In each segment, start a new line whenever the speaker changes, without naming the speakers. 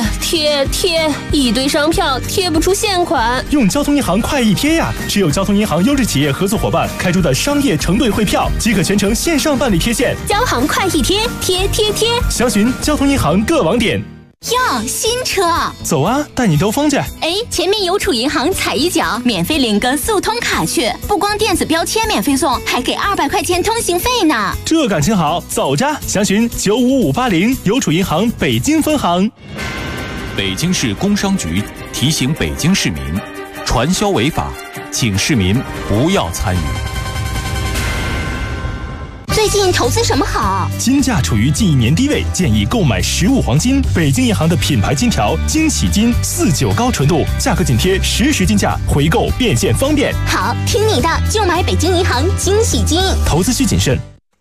一堆商票贴不出现款。
用交通银行快易贴呀，只有交通银行优质企业合作伙伴开出的商业承兑汇票，即可全程线上办理贴现。
交行快易贴，贴。
详询交通银行各网点。
哟，新车！
走啊，带你兜风去。
哎，前面邮储银行踩一脚，免费领个速通卡去，不光电子标签免费送，还给200块钱通行费呢。
这感情好，走着！详询95580邮储银行北京分行。
北京市工商局提醒北京市民，传销违法，请市民不要参与。
最近投资什么好？
金价处于近1年低位，建议购买实物黄金。北京银行的品牌金条惊喜金49高纯度，价格紧贴实时金价，回购变现方便。
好，听你的，就买北京银行惊喜金。
投资需谨慎。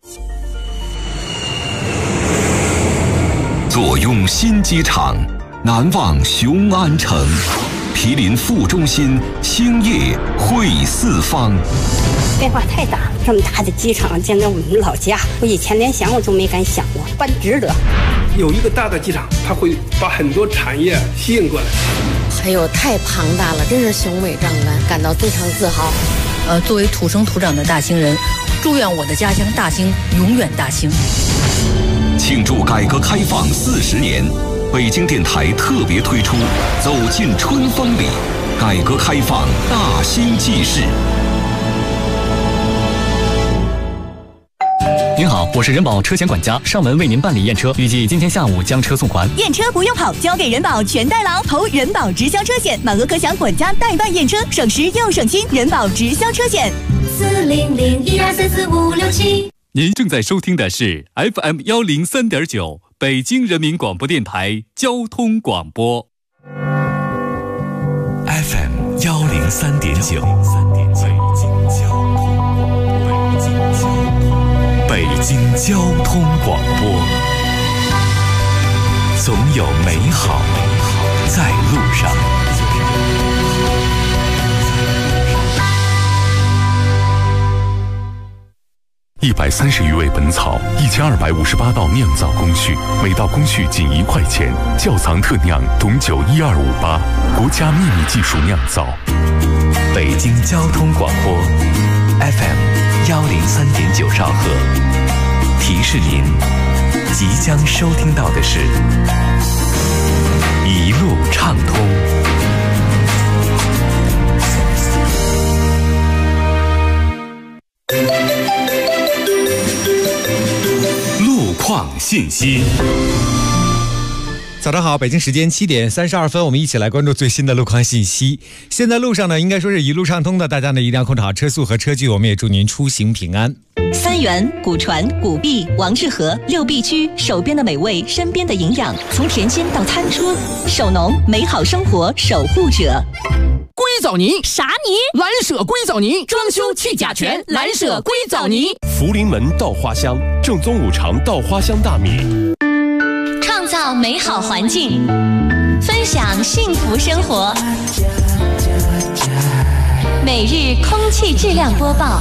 坐拥新机场，难忘雄安城。毗邻副中心，兴业汇四方。
变化太大，这么大的机场，简直我们老家，我以前连想我都没敢想过，办值得。
有一个大的机场，它会把很多产业吸引过来。
哎呦，太庞大了，真是雄伟壮观，感到非常自豪。
作为土生土长的大兴人，祝愿我的家乡大兴永远大兴。
庆祝改革开放40年，北京电台特别推出《走进春风里》，改革开放大兴纪事。
您好，我是人保车险管家，上门为您办理验车，预计今天下午将车送还。
验车不用跑，交给人保全代劳，投人保直销车险，满额可享管家代办验车，省时又省心。人保直销车险，40012344567。
您正在收听的是 FM 103.9北京人民广播电台交通广播。
FM 103.9。北京交通广播，总有美好在路上。130余味本草，1258道酿造工序，每道工序仅1块钱。窖藏特酿董酒12588，国家秘密技术酿造。北京交通广播 FM 103.9兆赫。提示您，即将收听到的是一路畅通。路况信息。
早上好，北京时间7点32分，我们一起来关注最新的路况信息。现在路上呢，应该说是一路畅通的，大家呢一定要控制好车速和车距，我们也祝您出行平安。
三元、古传、古碧、王致和6必居，手边的美味，身边的营养，从甜心到餐桌，手农美好生活守护者。
硅藻泥
啥泥？
蓝舍硅藻泥，装修去甲醛，蓝舍硅藻泥。
福临门稻花香，正宗5常稻花香大米。
创造美好环境，分享幸福生活。每日空气质量播报。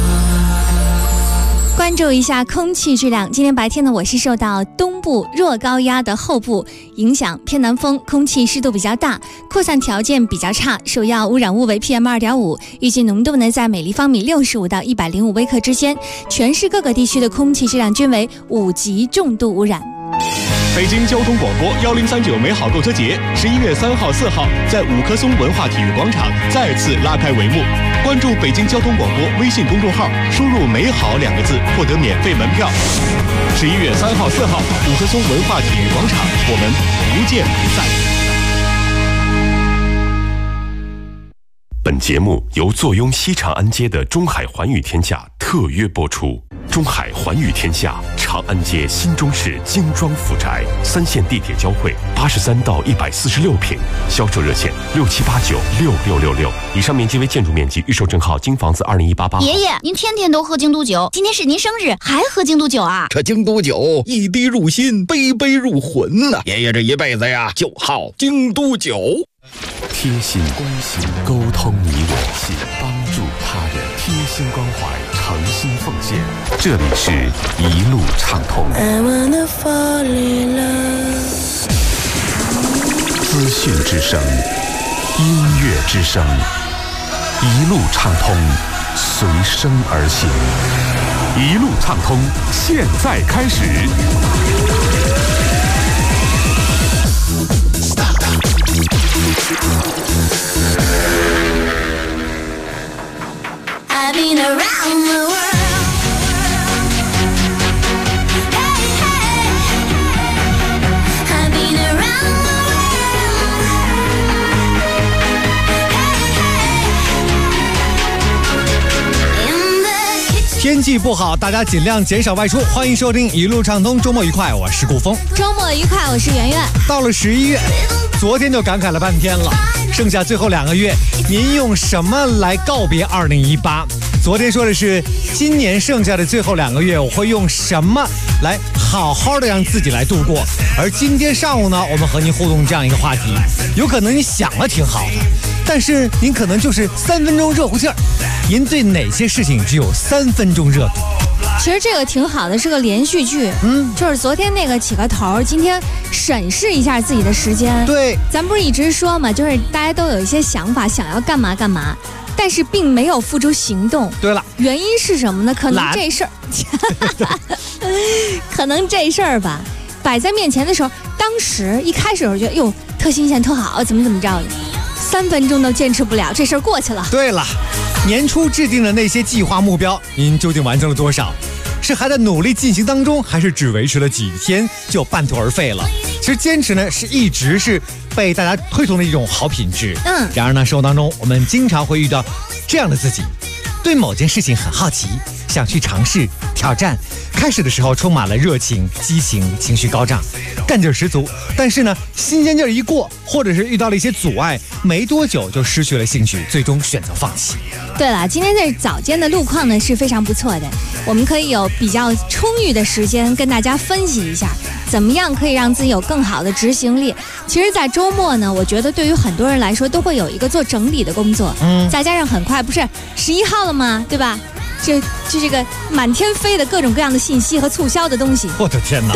关注一下空气质量。今天白天呢，我市受到东部弱高压的后部影响，偏南风，空气湿度比较大，扩散条件比较差，首要污染物为 PM2.5， 预计浓度呢在每立方米65到105微克之间。全市各个地区的空气质量均为5级重度污染。
北京交通广播1039美好购车节11月3号、4号在5棵松文化体育广场再次拉开帷幕。关注北京交通广播微信公众号，输入“美好”2个字，获得免费门票。11月3号、4号5棵松文化体育广场，我们不见不散。本节目由坐拥西长安街的中海环宇天下特约播出。中海环宇天下，长安街新中式精装复宅，3线地铁交汇，83到146平，销售热线67896666。以上面积为建筑面积，预售证号京房子20188。
爷爷，您天天都喝京都酒，今天是您生日，还喝京都酒啊？
这京都酒一滴入心，杯杯入魂呐！爷爷这一辈子呀，就好京都酒。
贴心关心，沟通你我，帮助他人，贴心关怀，诚心奉献。这里是一路畅通。 资讯之声，音乐之声，一路畅通，随声而行。一路畅通，现在开始。
I've been around the world. In the
天气不好，大家尽量减少外出。欢迎收听一路畅通，周末愉快，我是顾峰。
周末愉快，我是圆圆。
到了11月，昨天就感慨了半天了，剩下最后2个月，您用什么来告别2018？昨天说的是今年剩下的最后2个月，我会用什么来好好的让自己来度过。而今天上午呢，我们和您互动这样一个话题，有可能你想了挺好的，但是您可能就是3分钟热乎劲儿。您对哪些事情只有3分钟热度？
其实这个挺好的，是个连续剧。就是昨天那个起个头，今天审视一下自己的时间。
对，
咱不是一直说嘛，就是大家都有一些想法，想要干嘛干嘛，但是并没有付诸行动。
对了，
原因是什么呢？可能这事儿，可能这事儿吧，摆在面前的时候，当时一开始我觉得哟特新鲜特好，怎么着的，3分钟都坚持不了，这事儿过去了。
对了，年初制定的那些计划目标，您究竟完成了多少？是还在努力进行当中，还是只维持了几天就半途而废了？其实坚持呢，一直是被大家推崇的一种好品质。然而呢，生活当中我们经常会遇到这样的自己，对某件事情很好奇，想去尝试挑战。开始的时候充满了热情、激情，情绪高涨，干劲十足。但是呢，新鲜劲儿一过，或者是遇到了一些阻碍，没多久就失去了兴趣，最终选择放弃。
对了，今天在早间的路况呢是非常不错的，我们可以有比较充裕的时间跟大家分析一下，怎么样可以让自己有更好的执行力。其实，在周末呢，我觉得对于很多人来说，都会有一个做整理的工作。再加上很快不是11号了吗？对吧？就这个满天飞的各种各样的信息和促销的东西，
我的天哪！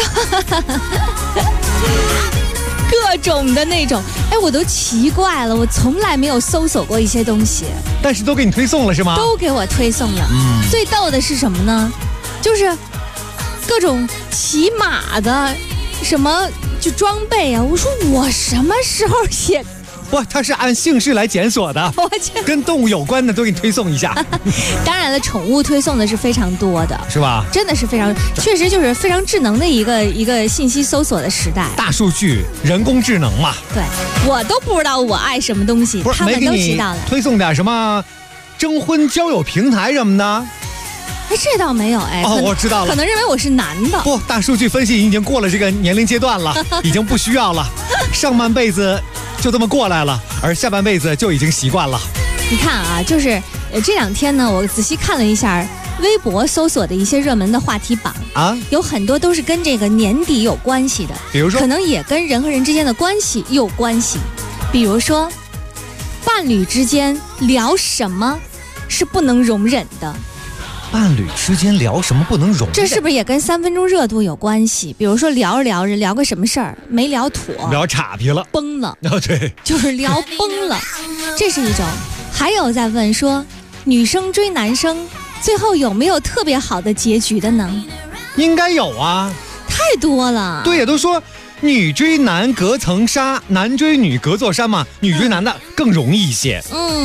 各种的那种，我都奇怪了，我从来没有搜索过一些东西，
但是都给你推送了是吗？
都给我推送了。最逗的是什么呢？就是各种骑马的什么就装备啊！我说我什么时候也。
哇，它是按姓氏来检索的，跟动物有关的都给你推送一下。
当然了，宠物推送的是非常多的，
是吧？
真的是非常，确实就是非常智能的一个信息搜索的时代。
大数据、人工智能嘛。
对，我都不知道我爱什么东西，他们都知道了。
推送点什么征婚交友平台什么的？
这倒没有
我知道了，
可能认为我是男的。
不，大数据分析已经过了这个年龄阶段了，已经不需要了。上半辈子就这么过来了，而下半辈子就已经习惯了。
你看啊，就是这2天呢，我仔细看了一下微博搜索的一些热门的话题榜啊，有很多都是跟这个年底有关系的，
比如说，
可能也跟人和人之间的关系有关系。比如说，伴侣之间聊什么是不能容忍的？
伴侣之间聊什么不能容忍？
这是不是也跟3分钟热度有关系？比如说聊着聊着聊个什么事儿没聊妥，
聊岔皮了，
崩了。
对，
就是聊崩了，这是一种。还有在问说，女生追男生最后有没有特别好的结局的呢？
应该有啊，
太多了。
对呀，都说女追男隔层纱，男追女隔座山嘛，女追男的更容易一些。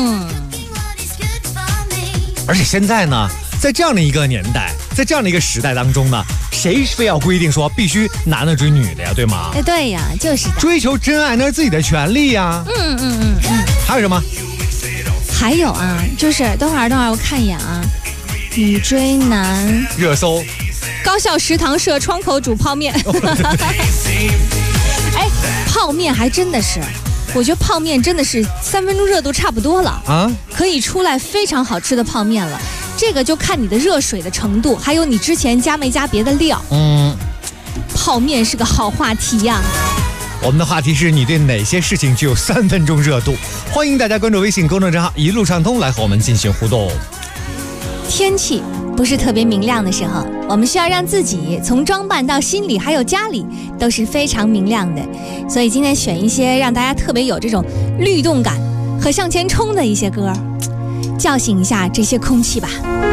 而且现在呢，在这样的一个年代，在这样的一个时代当中呢，谁非要规定说必须男的追女的呀？对吗？
对呀，就是的。
追求真爱那是自己的权利呀。还有什么？
还有啊，就是等会儿我看一眼啊，女追男
热搜，
高校食堂设窗口煮泡面。泡面还真的是。我觉得泡面真的是3分钟热度差不多了啊，可以出来非常好吃的泡面了。这个就看你的热水的程度，还有你之前加没加别的料。泡面是个好话题呀。
我们的话题是你对哪些事情只有3分钟热度？欢迎大家关注微信公众账号一路畅通来和我们进行互动。
天气不不是特别明亮的时候，我们需要让自己从装扮到心里还有家里都是非常明亮的。所以今天选一些让大家特别有这种律动感和向前冲的一些歌，叫醒一下这些空气吧。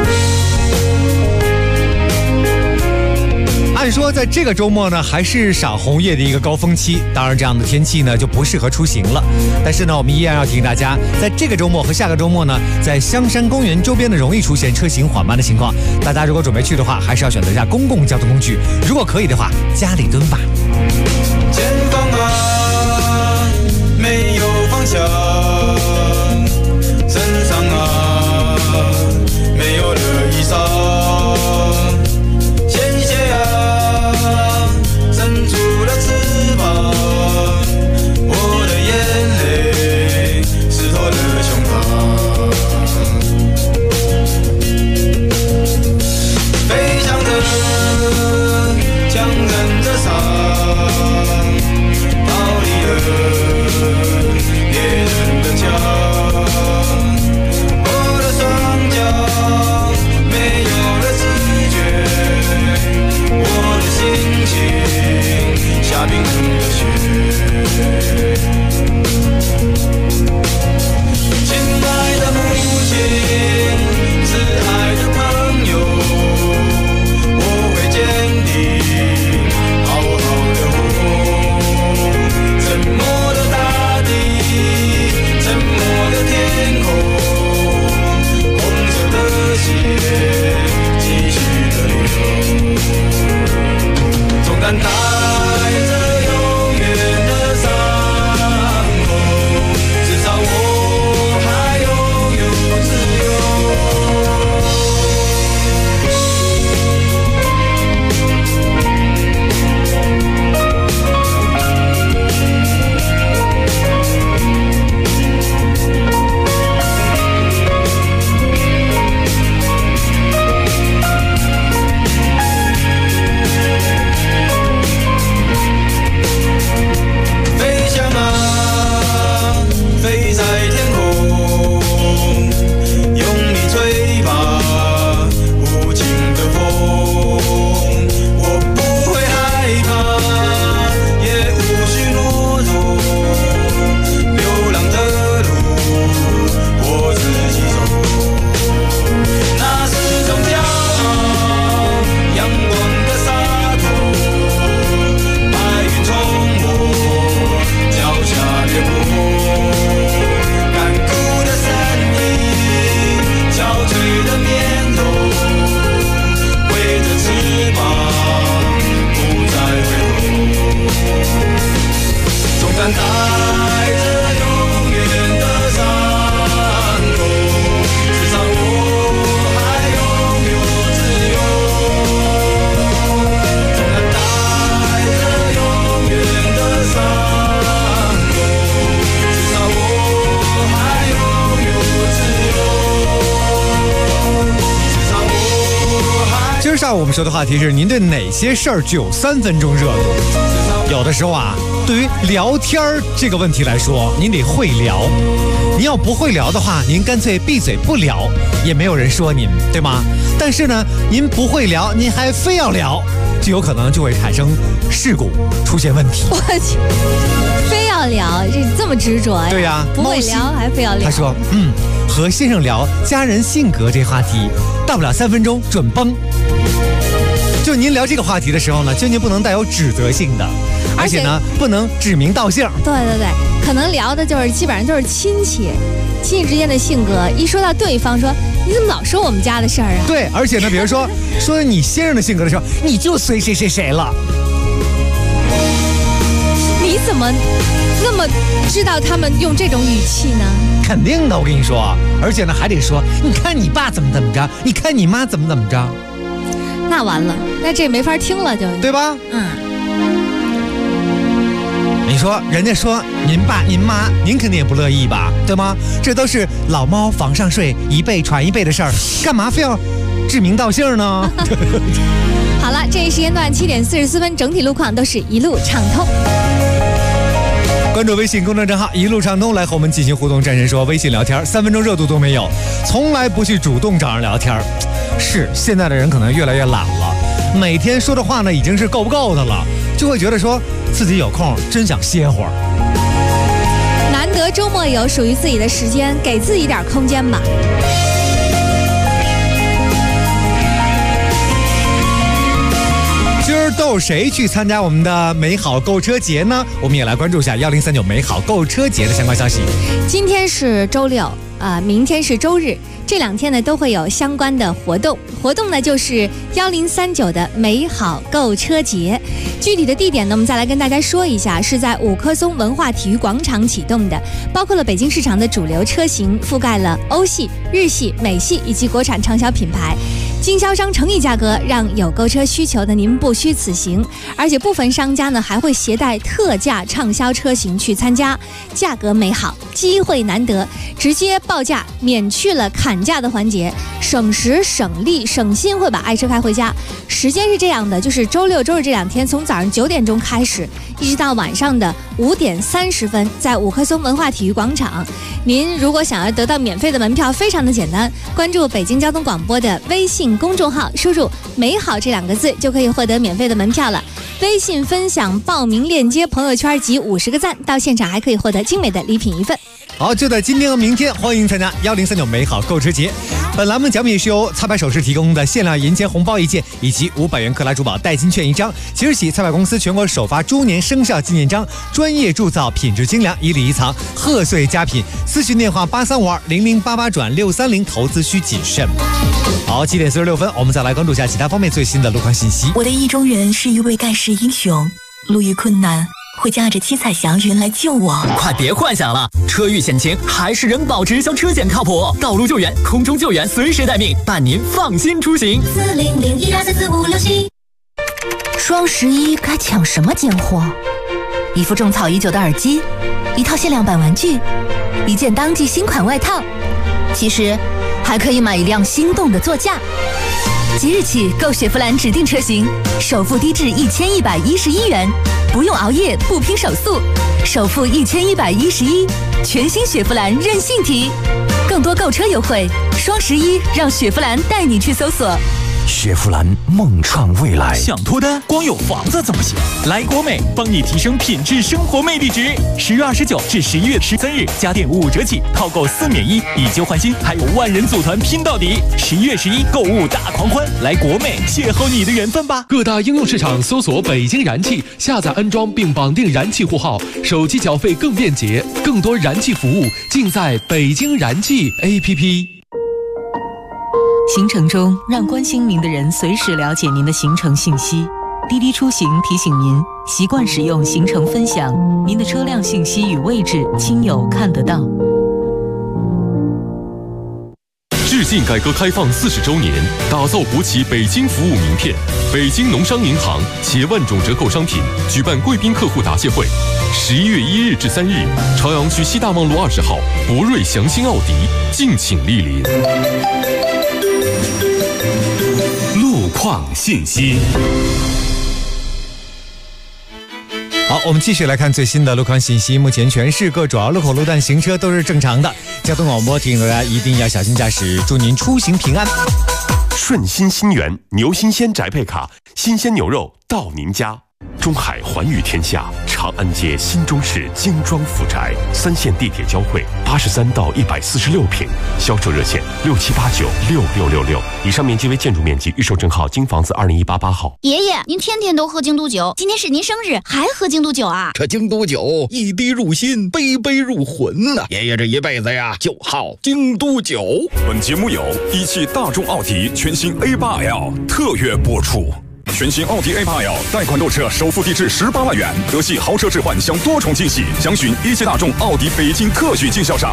按说在这个周末呢，还是赏红叶的一个高峰期，当然这样的天气呢就不适合出行了。但是呢，我们依然要提醒大家，在这个周末和下个周末呢，在香山公园周边呢容易出现车行缓慢的情况。大家如果准备去的话，还是要选择一下公共交通工具，如果可以的话，家里蹲吧。
前方啊，没有方向，身上啊，没有了衣裳。
我们说的话题是：您对哪些事儿具有3分钟热度？有的时候啊，对于聊天这个问题来说，您得会聊。您要不会聊的话，您干脆闭嘴不聊，也没有人说您，对吗？但是呢，您不会聊，您还非要聊，就有可能就会产生事故，出现问题。
我去，非要聊，这么执着呀？
对呀，
不会聊还非要聊。
他说，和先生聊家人性格这话题，到不了3分钟准崩。就您聊这个话题的时候呢，就您不能带有指责性的，而且呢不能指名道姓。
对，可能聊的就是基本上都是亲戚之间的性格。一说到对方说你怎么老说我们家的事儿啊？
对，而且呢，比如说你先生的性格的时候，你就随谁了。
你怎么那么知道他们用这种语气呢？
肯定的，我跟你说，而且呢还得说，你看你爸怎么着，你看你妈怎么着。
那完了，那这没法听了就，
对吧？你说人家说您爸您妈，您肯定也不乐意吧，对吗？这都是老猫房上睡，一辈传一辈的事儿，干嘛非要指名道姓呢？
好了，这一时间段7点44分，整体路况都是一路畅通。
关注微信公众账号一路畅通，来和我们进行互动。战神说微信聊天3分钟热度都没有，从来不去主动找人聊天。 是，现在的人可能越来越懒了，每天说的话呢已经是够不够的了，就会觉得说自己有空真想歇会儿。
难得周末有属于自己的时间，给自己一点空间吧。
今儿都有谁去参加我们的美好购车节呢？我们也来关注一下1039美好购车节的相关消息。
今天是周六，明天是周日，这2天呢都会有相关的活动。活动呢就是1039的美好购车节。具体的地点呢，我们再来跟大家说一下，是在5棵松文化体育广场启动的，包括了北京市场的主流车型，覆盖了欧系、日系、美系以及国产畅销品牌。经销商诚意价格，让有购车需求的您不虚此行。而且部分商家呢还会携带特价畅销车型去参加，价格美好，机会难得，直接报价，免去了砍价的环节，省时省力省心，会把爱车开回家。时间是这样的，就是周六周日这2天，从早上9点钟开始，一直到晚上的5点30分，在5棵松文化体育广场。您如果想要得到免费的门票，非常的简单，关注北京交通广播的微信公众号，输入美好这2个字就可以获得免费的门票了。微信分享报名链接，朋友圈集50个赞，到现场还可以获得精美的礼品1份。
好，就在今天和明天，欢迎参加1039美好购车节。本栏目奖品是由菜百首饰提供的限量银钱红包1件，以及500元克拉珠宝代金券1张。即日起，菜百公司全国首发猪年生肖纪念章，专业铸造，品质精良，一礼一藏，贺岁佳品。咨询电话83520088转630，投资需谨慎。好，7点46分，我们再来关注一下其他方面最新的路况信息。
我的意中人是一位盖世英雄，路遇困难会驾着七彩祥云来救我。
快别幻想了，车遇险情还是人保直销车险靠谱，道路救援、空中救援随时待命，伴您放心出行。
40012344567。双11该抢什么奸货？一副种草已久的耳机，一套限量版玩具，一件当季新款外套，其实还可以买一辆心动的座驾。即日起购雪佛兰指定车型，首付低至1111元，不用熬夜，不拼手速，首付1111，全新雪佛兰任性提。更多购车优惠，双11让雪佛兰带你去搜索。
雪佛兰梦创未来。
想脱单，光有房子怎么行？来国美，帮你提升品质生活魅力值。10月29至11月13日，家电5折起，套购4免1，以旧换新，还有万人组团拼到底。11月11购物大狂欢，来国美邂逅你的缘分吧！
各大应用市场搜索北京燃气，下载安装并绑定燃气户号，手机缴费更便捷，更多燃气服务尽在北京燃气 APP。
行程中，让关心您的人随时了解您的行程信息。滴滴出行提醒您，习惯使用行程分享，您的车辆信息与位置，亲友看得到。
致敬改革开放40周年，打造国企北京服务名片。北京农商银行携万种折扣商品举办贵宾客户答谢会。11月1日至3日，朝阳区西大望路20号，博瑞祥兴奥迪，敬请莅临。
路况信息。
好，我们继续来看最新的路况信息。目前全市各主要路口路段行车都是正常的。交通广播提醒大家一定要小心驾驶，祝您出行平安。
顺心新源牛新鲜宅配卡，新鲜牛肉到您家。中海环宇天下，长安街新中式精装富宅，3线地铁交汇，83到146平，销售热线67896666。以上面积为建筑面积，预售证号京房子20188号。
爷爷，您天天都喝京都酒，今天是您生日，还喝京都酒啊？
这京都酒一滴入心，杯杯入魂呐！爷爷这一辈子呀，就好京都酒。
本节目由一汽大众奥迪全新 A8L 特约播出。全新奥迪 A8L 贷款购车，首付低至18万元，德系豪车置换享多重惊喜，详询一汽大众奥迪北京特许经销商。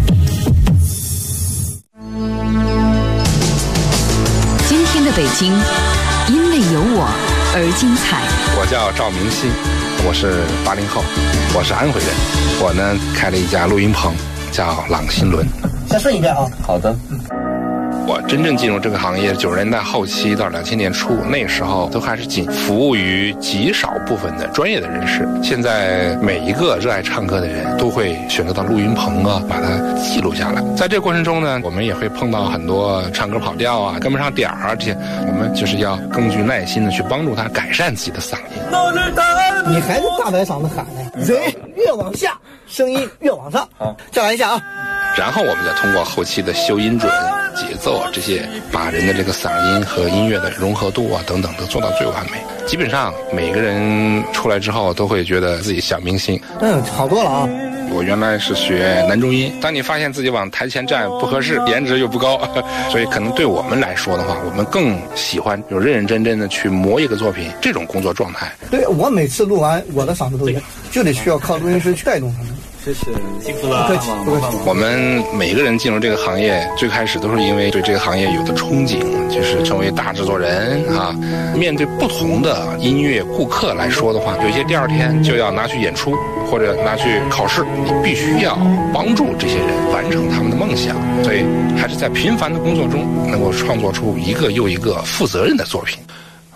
今天的北京，因为有我而精彩。
我叫赵明熙，我是80后，我是安徽人。我呢开了一家录音棚，叫朗新轮。
再顺一遍啊。
好的。 我真正进入这个行业，90年代后期到2000年初，那时候都还是仅服务于极少部分的专业的人士。现在每一个热爱唱歌的人都会选择到录音棚啊，把它记录下来。在这个过程中呢，我们也会碰到很多唱歌跑调啊、跟不上点儿啊这些，我们就是要更具耐心的去帮助他改善自己的嗓音。
你还是大白嗓子喊呢，人越往下，声音越往上。再来一下啊！
然后我们再通过后期的修音准、节奏啊这些，把人的这个嗓音和音乐的融合度啊等等都做到最完美。基本上每个人出来之后都会觉得自己小明星。
好多了啊！
我原来是学男中音，当你发现自己往台前站不合适，颜值又不高，所以可能对我们来说的话，我们更喜欢就认认真真的去磨一个作品，这种工作状态。
对，我每次录完，我的嗓子都一样，就得需要靠录音师去带动他们。
谢谢，辛苦了。不客气，不客气。我们每个人进入这个行业，最开始都是因为对这个行业有的憧憬，就是成为大制作人啊。面对不同的音乐顾客来说的话，有些第二天就要拿去演出或者拿去考试，你必须要帮助这些人完成他们的梦想。所以还是在平凡的工作中，能够创作出一个又一个负责任的作品。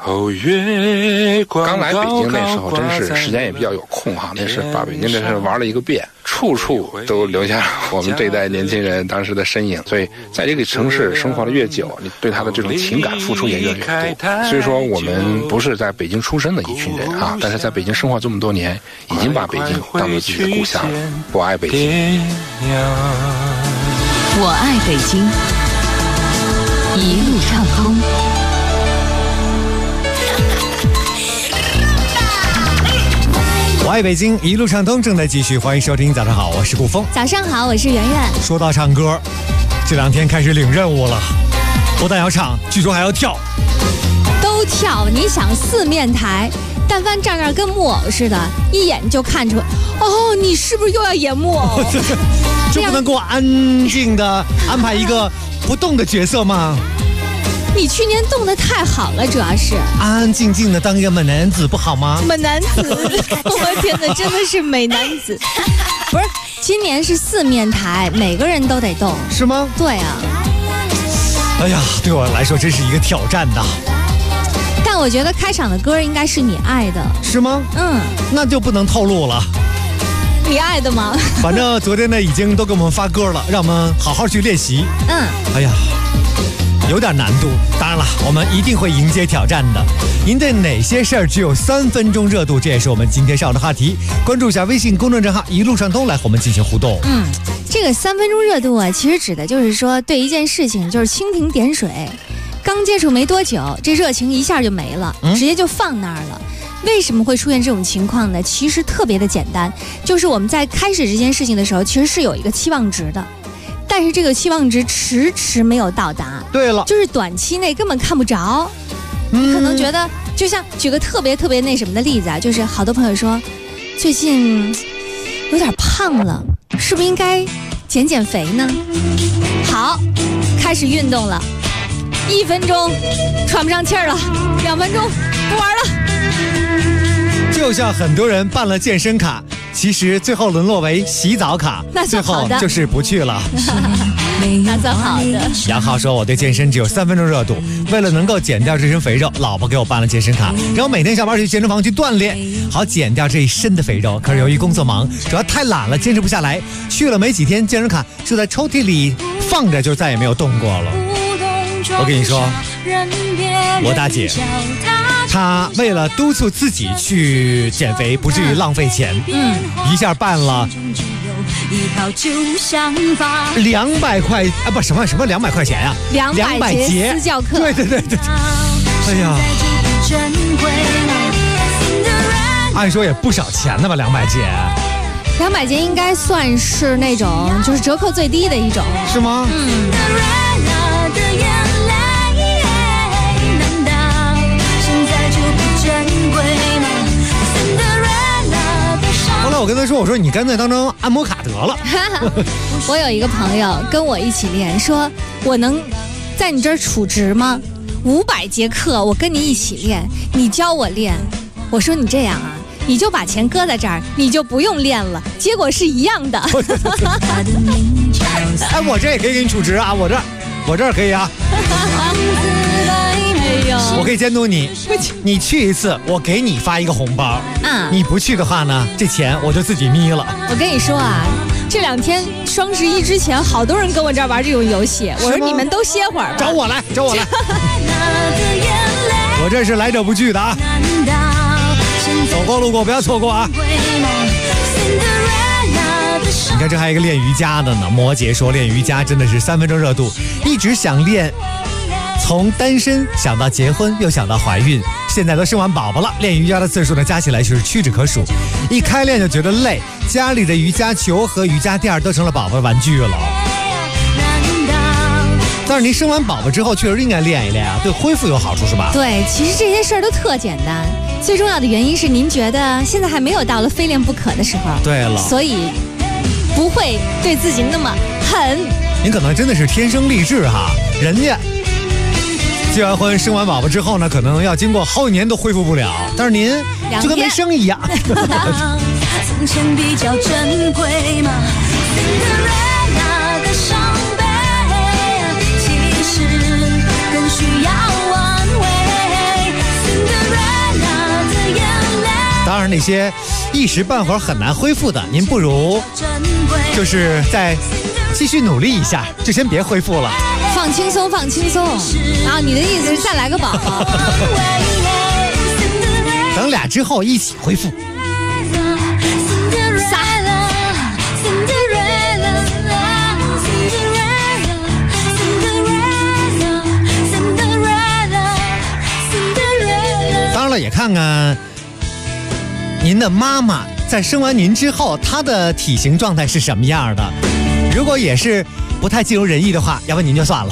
刚来北京那时候，真是时间也比较有空哈，那是把北京这事玩了一个遍，处处都留下我们这一代年轻人当时的身影。所以在这个城市生活的越久，你对他的这种情感付出也越来越多。所以说我们不是在北京出生的一群人啊，但是在北京生活这么多年，已经把北京当做自己的故乡了。我爱北京，
我爱北京，一路畅通。
我爱北京，一路畅通正在继续，欢迎收听。早上好，我是顾峰。
早上好，我是圆圆。
说到唱歌，这2天开始领任务了，不但要唱，据说还要跳。
都跳，你想4面台，但凡站那儿跟木偶似的，一眼就看出，哦，你是不是又要演木偶？
就不能给我安静的安排一个不动的角色吗？
你去年动得太好了，主要是
安安静静的当一个美男子不好吗？
美男子，我天哪，真的是美男子。不是，今年是4面台，每个人都得动，
是吗？
对啊。
哎呀，对我来说真是一个挑战呐。
但我觉得开场的歌应该是你爱的，
是吗？那就不能透露了。
你爱的吗？
反正昨天呢，已经都给我们发歌了，让我们好好去练习。哎呀。有点难度，当然了，我们一定会迎接挑战的。您对哪些事儿只有3分钟热度？这也是我们今天上午的话题。关注一下微信公众账号一路畅通，来和我们进行互动。
这个3分钟热度啊，其实指的就是说对一件事情就是蜻蜓点水，刚接触没多久，这热情一下就没了，直接就放那儿了。为什么会出现这种情况呢？其实特别的简单，就是我们在开始这件事情的时候，其实是有一个期望值的。但是这个期望值迟迟没有到达。
对了，
就是短期内根本看不着。你可能觉得，就像举个特别那什么的例子啊，就是好多朋友说，最近有点胖了，是不是应该减肥呢？好，开始运动了，1分钟喘不上气儿了，2分钟不玩了。
就像很多人办了健身卡，其实最后沦落为洗澡卡，最后就是不去了。
那算好的。
杨浩说，我对健身只有3分钟热度，为了能够减掉这身肥肉，老婆给我办了健身卡，然后每天下班去健身房去锻炼，好减掉这一身的肥肉。可是由于工作忙，主要太懒了，坚持不下来，去了没几天，健身卡就在抽屉里放着，就再也没有动过了。我跟你说，我大姐她为了督促自己去减肥，不至于浪费钱，一下办了200块啊，不什么200块钱呀
，200节私教课，
对。哎呀，按说也不少钱呢吧，200节。
200节应该算是那种就是折扣最低的一种，
是吗？后来我跟他说，我说你干脆当成按摩卡得了。
我有一个朋友跟我一起练，说我能在你这儿储值吗？500节课我跟你一起练，你教我练。我说你这样啊，你就把钱搁在这儿，你就不用练了，结果是一样的。
哎，我这也可以给你储值啊，我这我这儿可以啊。我可以监督你，你去一次，我给你发一个红包。你不去的话呢，这钱我就自己眯了。
我跟你说啊，这2天双11之前，好多人跟我这儿玩这种游戏。我说你们都歇会儿吧，
找我来。我这是来者不拒的啊，走过路过不要错过啊。你看这还有一个练瑜伽的呢，摩羯说练瑜伽真的是3分钟热度，一直想练，从单身想到结婚，又想到怀孕，现在都生完宝宝了，练瑜伽的次数呢加起来就是屈指可数。一开练就觉得累，家里的瑜伽球和瑜伽垫都成了宝宝玩具了。但是您生完宝宝之后确实应该练一练啊，对恢复有好处是吧？
对，其实这些事儿都特简单，最重要的原因是您觉得现在还没有到了非练不可的时候。
对了，
所以不会对自己那么狠。
您可能真的是天生丽质哈，人家结完婚生完宝宝之后呢，可能要经过好几年都恢复不了，但是您就跟没生一样。
从前比较珍贵嘛，的伤悲其实更需要挽回。的眼泪。
当然那些一时半会儿很难恢复的，您不如就是再继续努力一下，就先别恢复了。
放轻松，放轻松啊！你的意思是再来个宝宝？
等俩之后一起恢复。当然了，也看看您的妈妈在生完您之后，她的体型状态是什么样的。如果也是不太尽如人意的话，要不您就算了。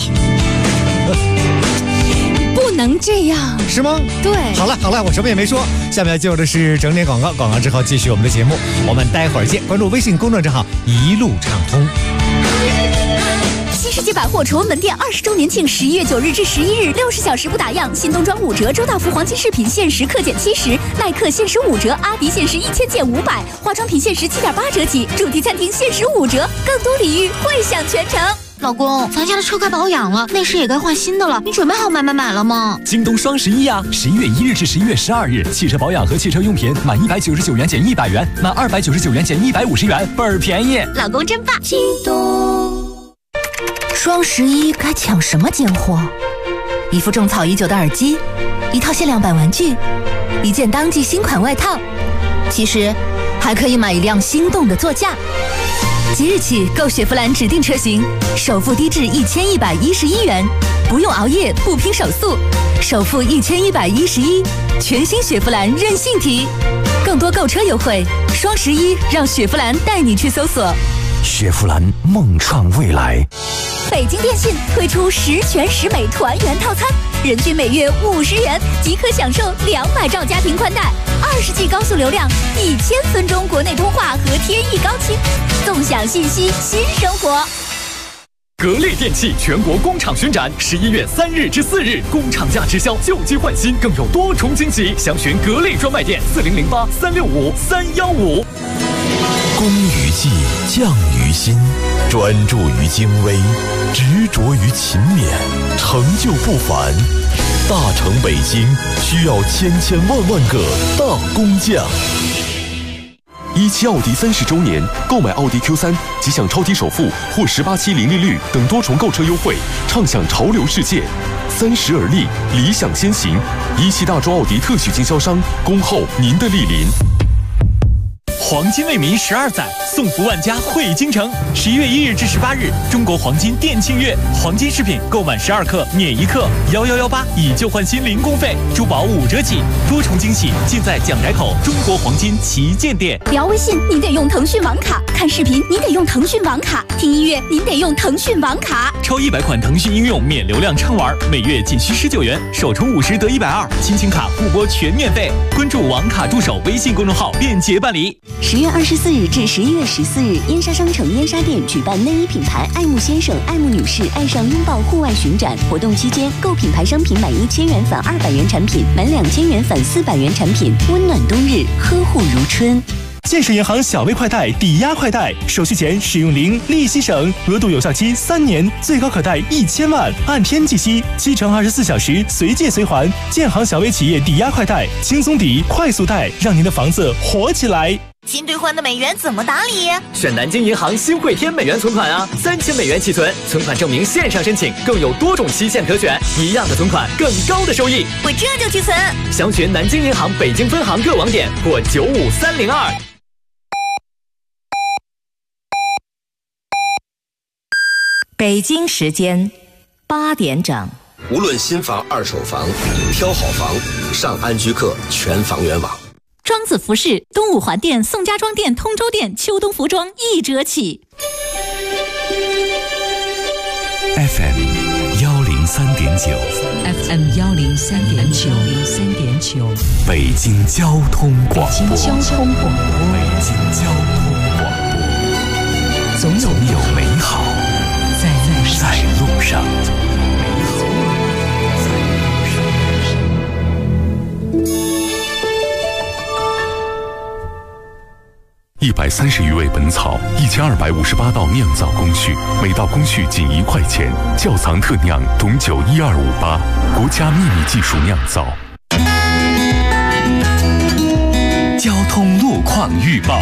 不能这样，
是吗？
对。
好了，我什么也没说。下面进入的是整点广告，广告之后继续我们的节目，我们待会儿见。关注微信公众账号一路畅通。
新世界百货崇文门店20周年庆，11月9日至11日，60小时不打烊，新冬装5折，周大福黄金饰品限时克减70%，耐克限时5折，阿迪限时1000减500，化妆品限时7.8折起，主题餐厅限时5折，更多礼遇惠享全程。
老公，咱家的车该保养了，内饰也该换新的了，你准备好买了吗？
京东双11呀，11月1日至11月12日，汽车保养和汽车用品满199元减100元，满299元减150元，倍儿便宜。
老公真棒！京东。双11该抢什么奸货？一副种草已久的耳机，一套限量版玩具，一件当季新款外套，其实还可以买一辆心动的座驾。即日起购雪佛兰指定车型，首付低至1111元，不用熬夜，不拼手速，首付1111，全新雪佛兰任性提。更多购车优惠，双11让雪佛兰带你去搜索。
雪佛兰梦创未来。
北京电信推出10全10美团圆套餐，人均每月50元即可享受200兆家庭宽带，20G 高速流量，1000分钟国内通话和天翼高清，纵享信息新生活。
格力电器全国工厂巡展，11月3日至4日，工厂价直销，旧机换新，更有多重惊喜。详询格力专卖店4008365315。
工于技，匠于心，专注于精微，执着于勤勉，成就不凡。大成北京需要千万个大工匠。
17奥迪30周年，购买奥迪 Q3 即享超低首付或18期零利率等多重购车优惠，畅享潮流世界。30而立，理想先行。17大众奥迪特许经销商，恭候您的莅临。
黄金为民12载，送福万家汇京城。11月1日至18日，中国黄金店庆月，黄金饰品购满12克免1克，1118以旧换新零工费，珠宝5折起，多重惊喜尽在蒋宅口中国黄金旗舰店。
聊微信您得用腾讯网卡，看视频您得用腾讯网卡，听音乐您得用腾讯网卡。
超100款腾讯应用免流量畅玩，每月仅需19元，首充50得120，亲情卡互拨全免费。关注网卡助手微信公众号便捷办理。
10月24日至11月14日，燕莎商城燕莎店举办内衣品牌爱慕先生、爱慕女士爱上拥抱户外巡展活动期间，购品牌商品满1000元返200元产品，满2000元返400元产品，温暖冬日，呵护如春。
建设银行小微快贷抵押快贷，手续钱使用零，利息省，额度有效期3年，最高可贷1000万，按天计息，7乘24小时随借随还。建行小微企业抵押快贷，轻松抵，快速贷，让您的房子活起来。
新兑换的美元怎么打理？
选南京银行新汇添美元存款啊，3000美元起存，存款证明线上申请，更有多种期限可选，一样的存款，更高的收益。
我这就去存。
详询南京银行北京分行各网点或95302。
北京时间8点整。
无论新房、二手房，挑好房，上安居客全房源网。
庄子服饰、东五环店、宋家庄店、通州店秋冬服装1折起。
FM 103.9
FM 103.9
北京交通广播。
北京交通广播。
总有美好在路上。
130余味本草，1258道酿造工序，每道工序仅1块钱。窖藏特酿董酒12588，国家秘密技术酿造。
交通路况预报。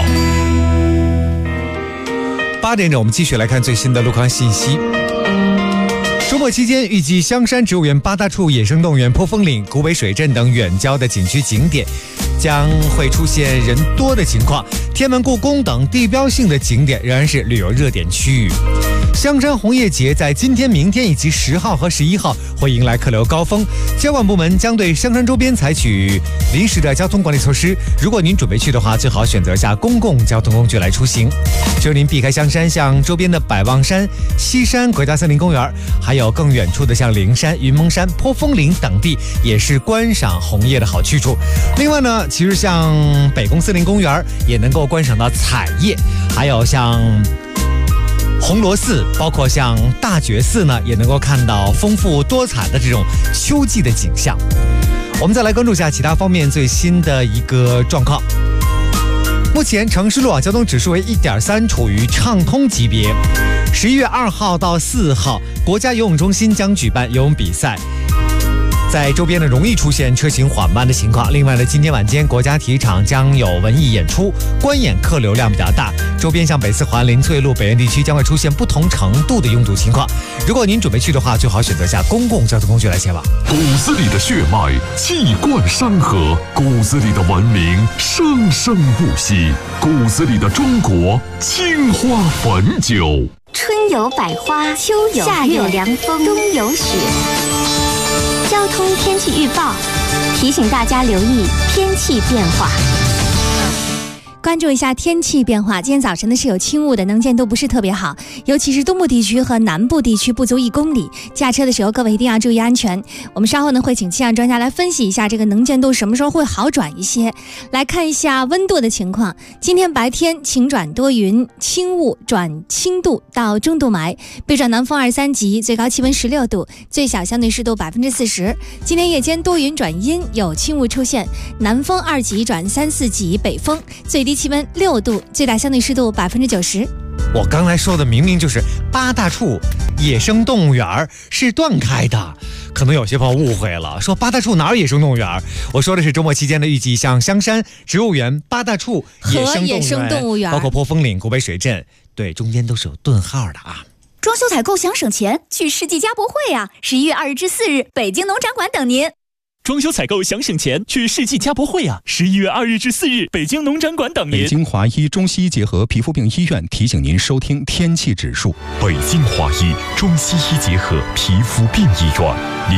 8点整，我们继续来看最新的路况信息。周末期间，预计香山植物园、八大处野生动物园、坡峰岭、古北水镇等远郊的景区景点将会出现人多的情况。天安门、故宫等地标性的景点仍然是旅游热点区域。香山红叶节在今天、明天以及10号和11号会迎来客流高峰，交管部门将对香山周边采取临时的交通管理措施。如果您准备去的话，最好选择下公共交通工具来出行。只有您避开香山，像周边的百望山、西山国家森林公园，还有更远处的像灵山、云蒙山、坡峰岭等地，也是观赏红叶的好去处。另外呢，其实像北宫森林公园也能够观赏到彩叶，还有像红螺寺，包括像大觉寺呢，也能够看到丰富多彩的这种秋季的景象。我们再来关注一下其他方面最新的一个状况。目前城市路网交通指数为1.3，处于畅通级别。11月2号到4号，国家游泳中心将举办游泳比赛，在周边呢容易出现车行缓慢的情况。另外呢，今天晚间国家体育场将有文艺演出，观演客流量比较大。周边像北四环、林萃路、北苑地区将会出现不同程度的拥堵情况。如果您准备去的话，最好选择下公共交通工具来前往。
骨子里的血脉气贯山河，骨子里的文明生生不息，骨子里的中国青花汾酒。
春有百花，秋有夏有凉风，冬有雪。交通天气预报提醒大家留意天气变化。
关注一下天气变化，今天早晨呢是有轻雾的，能见度不是特别好，尤其是东部地区和南部地区不足1公里，驾车的时候各位一定要注意安全。我们稍后呢会请气象专家来分析一下这个能见度什么时候会好转一些。来看一下温度的情况，今天白天晴转多云，轻雾转轻度到中度霾，北转南风2-3级，最高气温16度，最小相对湿度40%。今天夜间多云转阴，有轻雾出现，南风2级转3-4级北风，最低气温6度，最大相对湿度90%。
我刚才说的明明就是八大处野生动物园是断开的，可能有些朋友误会了，说八大处哪有野生动物园？我说的是周末期间的预计，像香山植物园、八大处野生动物园，包括坡峰岭、古北水镇，对，中间都是有顿号的啊。
装修采购想省钱，去世纪家博会啊！11月2日至4日，北京农展馆等您。
装修采购想省钱，去世纪家博会啊！11月2日至4日，北京农展馆等您。
北京华医中西医结合皮肤病医院提醒您收听天气指数。
北京华医中西医结合皮肤病医院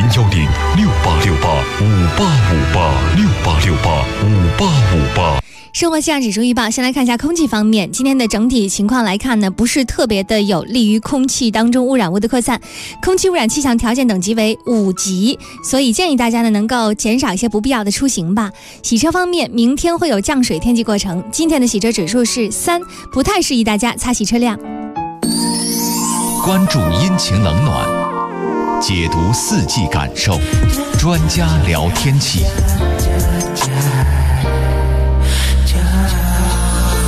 ，010-6868-5858，6868-5858。
生活气象指数预报，先来看一下空气方面。今天的整体情况来看呢，不是特别的有利于空气当中污染物的扩散，空气污染气象条件等级为5级，所以建议大家呢能够减少一些不必要的出行吧。洗车方面，明天会有降水天气过程，今天的洗车指数是3，不太适宜大家擦洗车辆。
关注阴晴冷暖，解读4季感受，专家聊天气。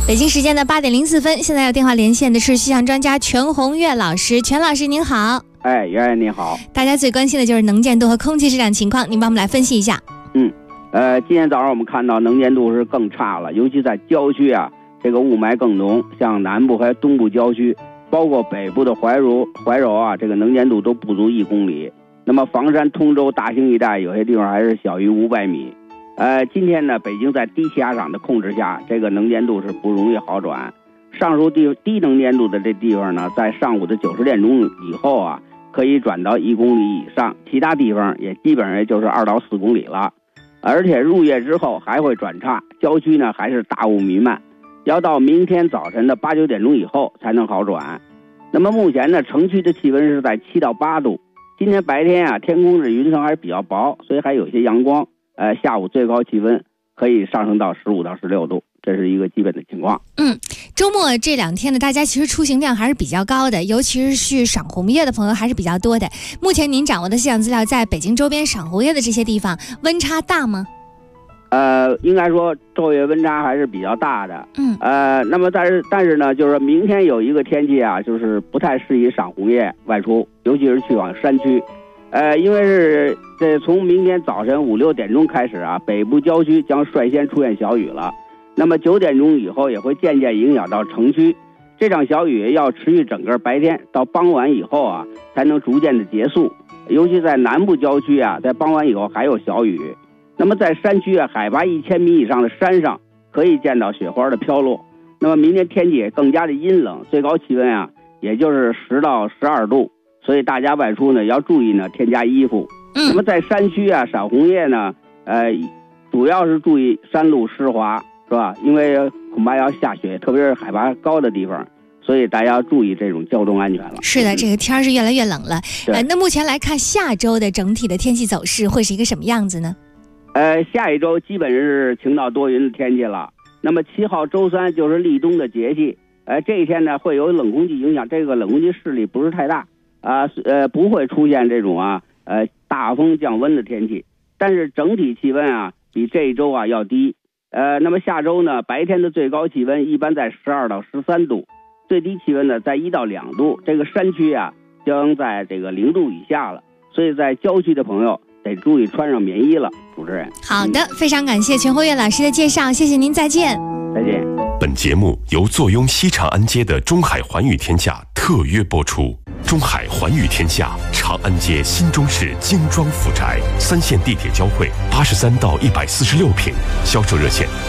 北京时间的8点04分，现在要电话连线的是气象专家全红月老师。全老师您好。
哎，圆圆你好。
大家最关心的就是能见度和空气质量情况，您帮我们来分析一下。
今天早上我们看到能见度是更差了，尤其在郊区啊，这个雾霾更浓，像南部还有东部郊区，包括北部的怀柔啊，这个能见度都不足1公里。那么房山、通州、大兴一带有些地方还是小于500米。今天呢，北京在低气压场的控制下，这个能见度是不容易好转。上述低能见度的这地方呢，在上午的90点钟以后啊，可以转到1公里以上，其他地方也基本上就是2到4公里了。而且入夜之后还会转差，郊区呢还是大雾弥漫，要到明天早晨的8、9点钟以后才能好转。那么目前呢，城区的气温是在7到8度。今天白天啊，天空是云层还是比较薄，所以还有些阳光。下午最高气温可以上升到15到16度，这是一个基本的情况。
周末这2天呢，大家其实出行量还是比较高的，尤其是去赏红叶的朋友还是比较多的。目前您掌握的气象资料，在北京周边赏红叶的这些地方，温差大吗？
应该说昼夜温差还是比较大的。那么但是呢，就是明天有一个天气啊，就是不太适宜赏红叶外出，尤其是去往山区。因为是从明天早晨5、6点钟开始啊，北部郊区将率先出现小雨了。那么9点钟以后也会渐渐影响到城区。这场小雨要持续整个白天，到傍晚以后啊，才能逐渐的结束。尤其在南部郊区啊，在傍晚以后还有小雨。那么在山区啊，海拔1000米以上的山上可以见到雪花的飘落。那么明天天气也更加的阴冷，最高气温啊，也就是10到12度。所以大家外出呢要注意呢添加衣服。那么在山区啊赏红叶呢，主要是注意山路湿滑，是吧？因为恐怕要下雪，特别是海拔高的地方，所以大家要注意这种交通安全了。
是的，这个天是越来越冷了。那目前来看，下周的整体的天气走势会是一个什么样子呢？
下一周基本是晴到多云的天气了。那么7号周3就是立冬的节气，这一天呢会有冷空气影响，这个冷空气势力不是太大。不会出现这种大风降温的天气，但是整体气温啊比这一周啊要低。那么下周呢，白天的最高气温一般在12到13度，最低气温呢在1到2度。这个山区啊将在这个0度以下了，所以在郊区的朋友得注意穿上棉衣了。主持人，
好的，非常感谢全红月老师的介绍，谢谢您，再见。
再见。
本节目由坐拥西长安街的中海环宇天下特约播出。中海环宇天下，长安街新中式精装复宅，3线地铁交汇，83到146平，销售热线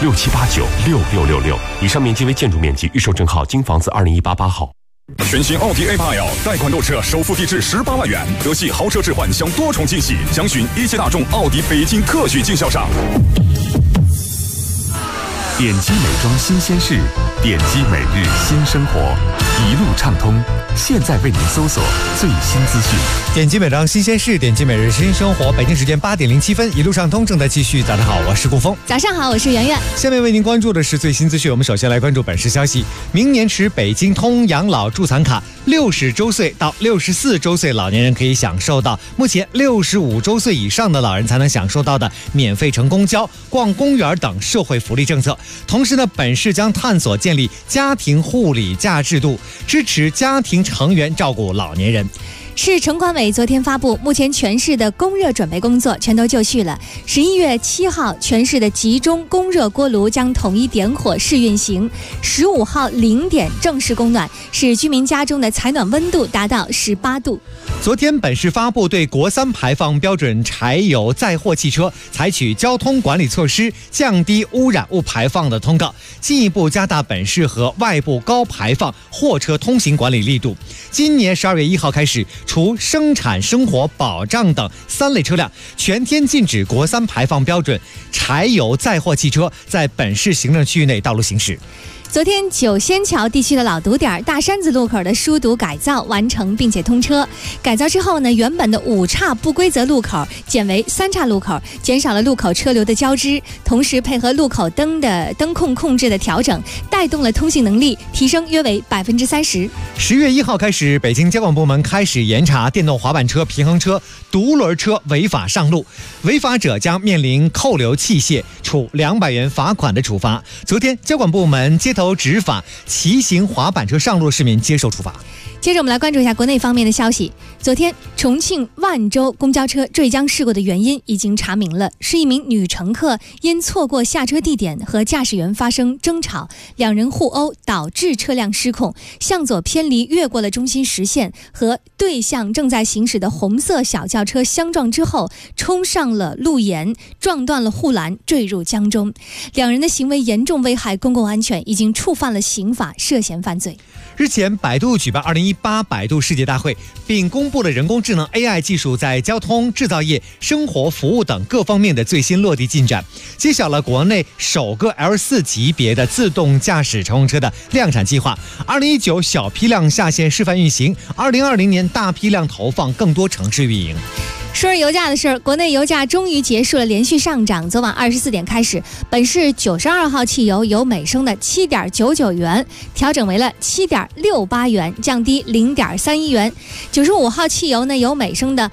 67896666。以上面积为建筑面积，预售证号京房子20188号。
全新奥迪 A8L 贷款购车首付低至18万元，德系豪车置换享多重惊喜，详询一汽大众奥迪北京特许经销商。
点击美妆新鲜事，点击每日新生活，一路畅通。现在为您搜索最新资讯。
点击美妆新鲜事，点击每日新生活。北京时间8点07分，一路畅通正在继续。早上好，我是顾峰。
早上好，我是圆圆。
下面为您关注的是最新资讯。我们首先来关注本市消息：明年持北京通养老助残卡，60周岁到64周岁老年人可以享受到目前65周岁以上的老人才能享受到的免费乘公交、逛公园等社会福利政策。同时呢，本市将探索建立家庭护理假制度，支持家庭成员照顾老年人。
市城管委昨天发布，目前全市的供热准备工作全都就绪了。11月7号，全市的集中供热锅炉将统一点火试运行，15号0点正式供暖，使居民家中的采暖温度达到18度。
昨天，本市发布对国3排放标准柴油载货汽车采取交通管理措施，降低污染物排放的通告，进一步加大本市和外部高排放货车通行管理力度。今年12月1号开始，除生产生活保障等3类车辆，全天禁止国3排放标准柴油载货汽车在本市行政区域内道路行驶。
昨天，九仙桥地区的老堵点大山子路口的疏堵改造完成并且通车。改造之后呢，原本的5岔不规则路口减为3岔路口，减少了路口车流的交织，同时配合路口灯的灯控控制的调整，带动了通行能力提升约为30%。
10月1号开始，北京交管部门开始严查电动滑板车、平衡车、独轮车违法上路，违法者将面临扣留器械、处200元罚款的处罚。昨天，交管部门街头执法，骑行滑板车上路市民接受处罚。
接着我们来关注一下国内方面的消息。昨天，重庆万州公交车坠江事故的原因已经查明了，是一名女乘客因错过下车地点和驾驶员发生争吵，两人互殴导致车辆失控，向左偏离越过了中心实线，和对向正在行驶的红色小轿车相撞之后，冲上了路沿，撞断了护栏，坠入江中。两人的行为严重危害公共安全，已经触犯了刑法，涉嫌犯罪。
日前，百度举办2018百度世界大会，并公布了人工智能 AI 技术在交通、制造业、生活服务等各方面的最新落地进展，揭晓了国内首个 L4 级别的自动驾驶乘用车的量产计划。2019小批量下线示范运行，2020年大批量投放更多城市运营。
说是油价的事儿，国内油价终于结束了连续上涨。昨晚24点开始，本市92号汽油由每升的7.99元调整为了7.68元，降低0.31元。95号汽油呢，由每升的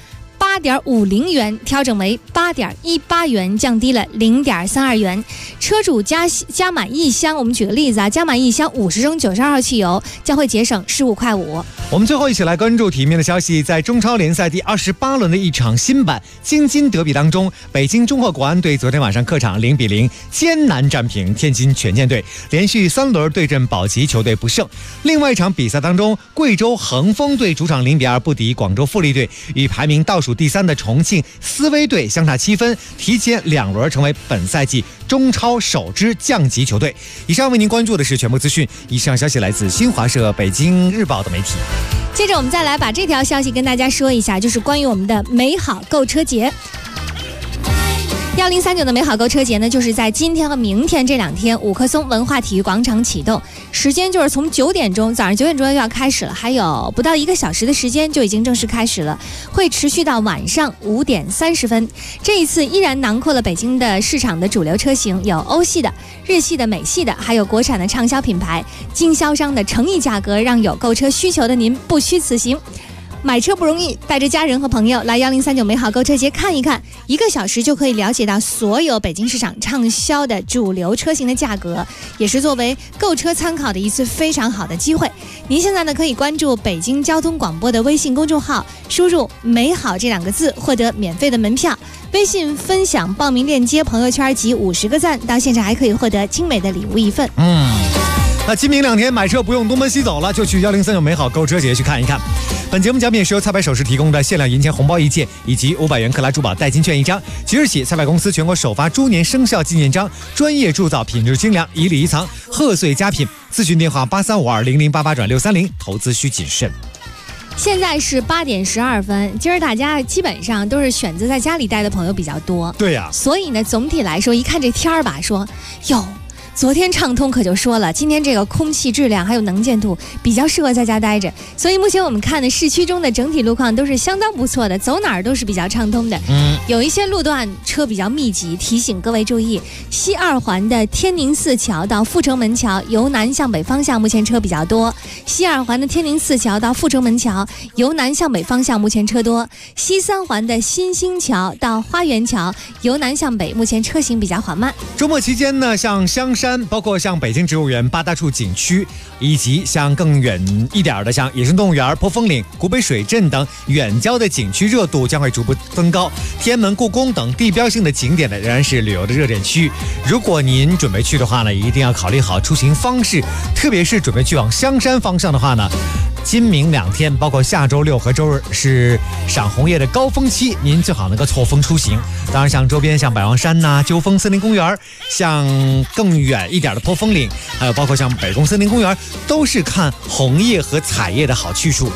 8.50元调整为8.18元，降低了0.32元。车主加满一箱，我们举个例子啊，加满一箱50升92号汽油将会节省15.5块。
我们最后一起来关注体面的消息，在中超联赛第28轮的一场新版京津德比当中，北京中赫国安队昨天晚上客场0-0艰难战平天津权健队，连续3轮对阵保级球队不胜。另外一场比赛当中，贵州恒丰队主场0-2不敌广州富力队，与排名倒数第3的重庆斯威队相差7分，提前2轮成为本赛季中超首支降级球队。以上为您关注的是全部资讯，以上消息来自新华社、北京日报的媒体。
接着我们再来把这条消息跟大家说一下，就是关于我们的美好购车节。1039的美好购车节呢，就是在今天和明天这2天，五棵松文化体育广场启动，时间就是从9点钟，早上9点钟就要开始了，还有不到1个小时的时间就已经正式开始了，会持续到晚上5点30分。这一次依然囊括了北京的市场的主流车型，有欧系的、日系的、美系的，还有国产的畅销品牌，经销商的诚意价格，让有购车需求的您不虚此行。买车不容易，带着家人和朋友来1039美好购车节看一看，1个小时就可以了解到所有北京市场畅销的主流车型的价格，也是作为购车参考的一次非常好的机会。您现在呢可以关注北京交通广播的微信公众号，输入美好这2个字，获得免费的门票，微信分享报名链接，朋友圈集50个赞，到现场还可以获得精美的礼物1份。
那今明2天买车不用东奔西走了，就去1039美好购车节去看一看。本节目奖品是由菜百首饰提供的限量银钱红包1件，以及500元克拉珠宝代金券1张。即日起，菜百公司全国首发猪年生肖纪念章，专业铸造，品质精良，以礼仪藏，贺岁佳品。咨询电话83520088-630，投资需谨慎。
现在是8点12分，今儿大家基本上都是选择在家里待的朋友比较多。
对呀，
所以呢，总体来说，一看这天儿吧，说哟。昨天畅通可就说了，今天这个空气质量还有能见度比较适合在家待着，所以目前我们看的市区中的整体路况都是相当不错的，走哪儿都是比较畅通的。有一些路段车比较密集，提醒各位注意。西2环的天宁寺桥到阜成门桥由南向北方向目前车比较多，西2环的天宁寺桥到阜成门桥由南向北方向目前车多，西3环的新兴桥到花园桥由南向北目前车行比较缓慢。
周末期间呢，像香山，包括像北京植物园8大处景区，以及像更远一点的像野生动物园、坡风岭、古北水镇等远郊的景区热度将会逐步增高。天安门、故宫等地标性的景点呢，仍然是旅游的热点区。如果您准备去的话呢，一定要考虑好出行方式，特别是准备去往香山方向的话呢，今明2天，包括下周6和周日是赏红叶的高峰期，您最好能够错峰出行。当然，像周边像百望山呐、鸠峰森林公园，像更远一点的坡风岭，还有包括像北宫森林公园，都是看红叶和彩叶的好去处。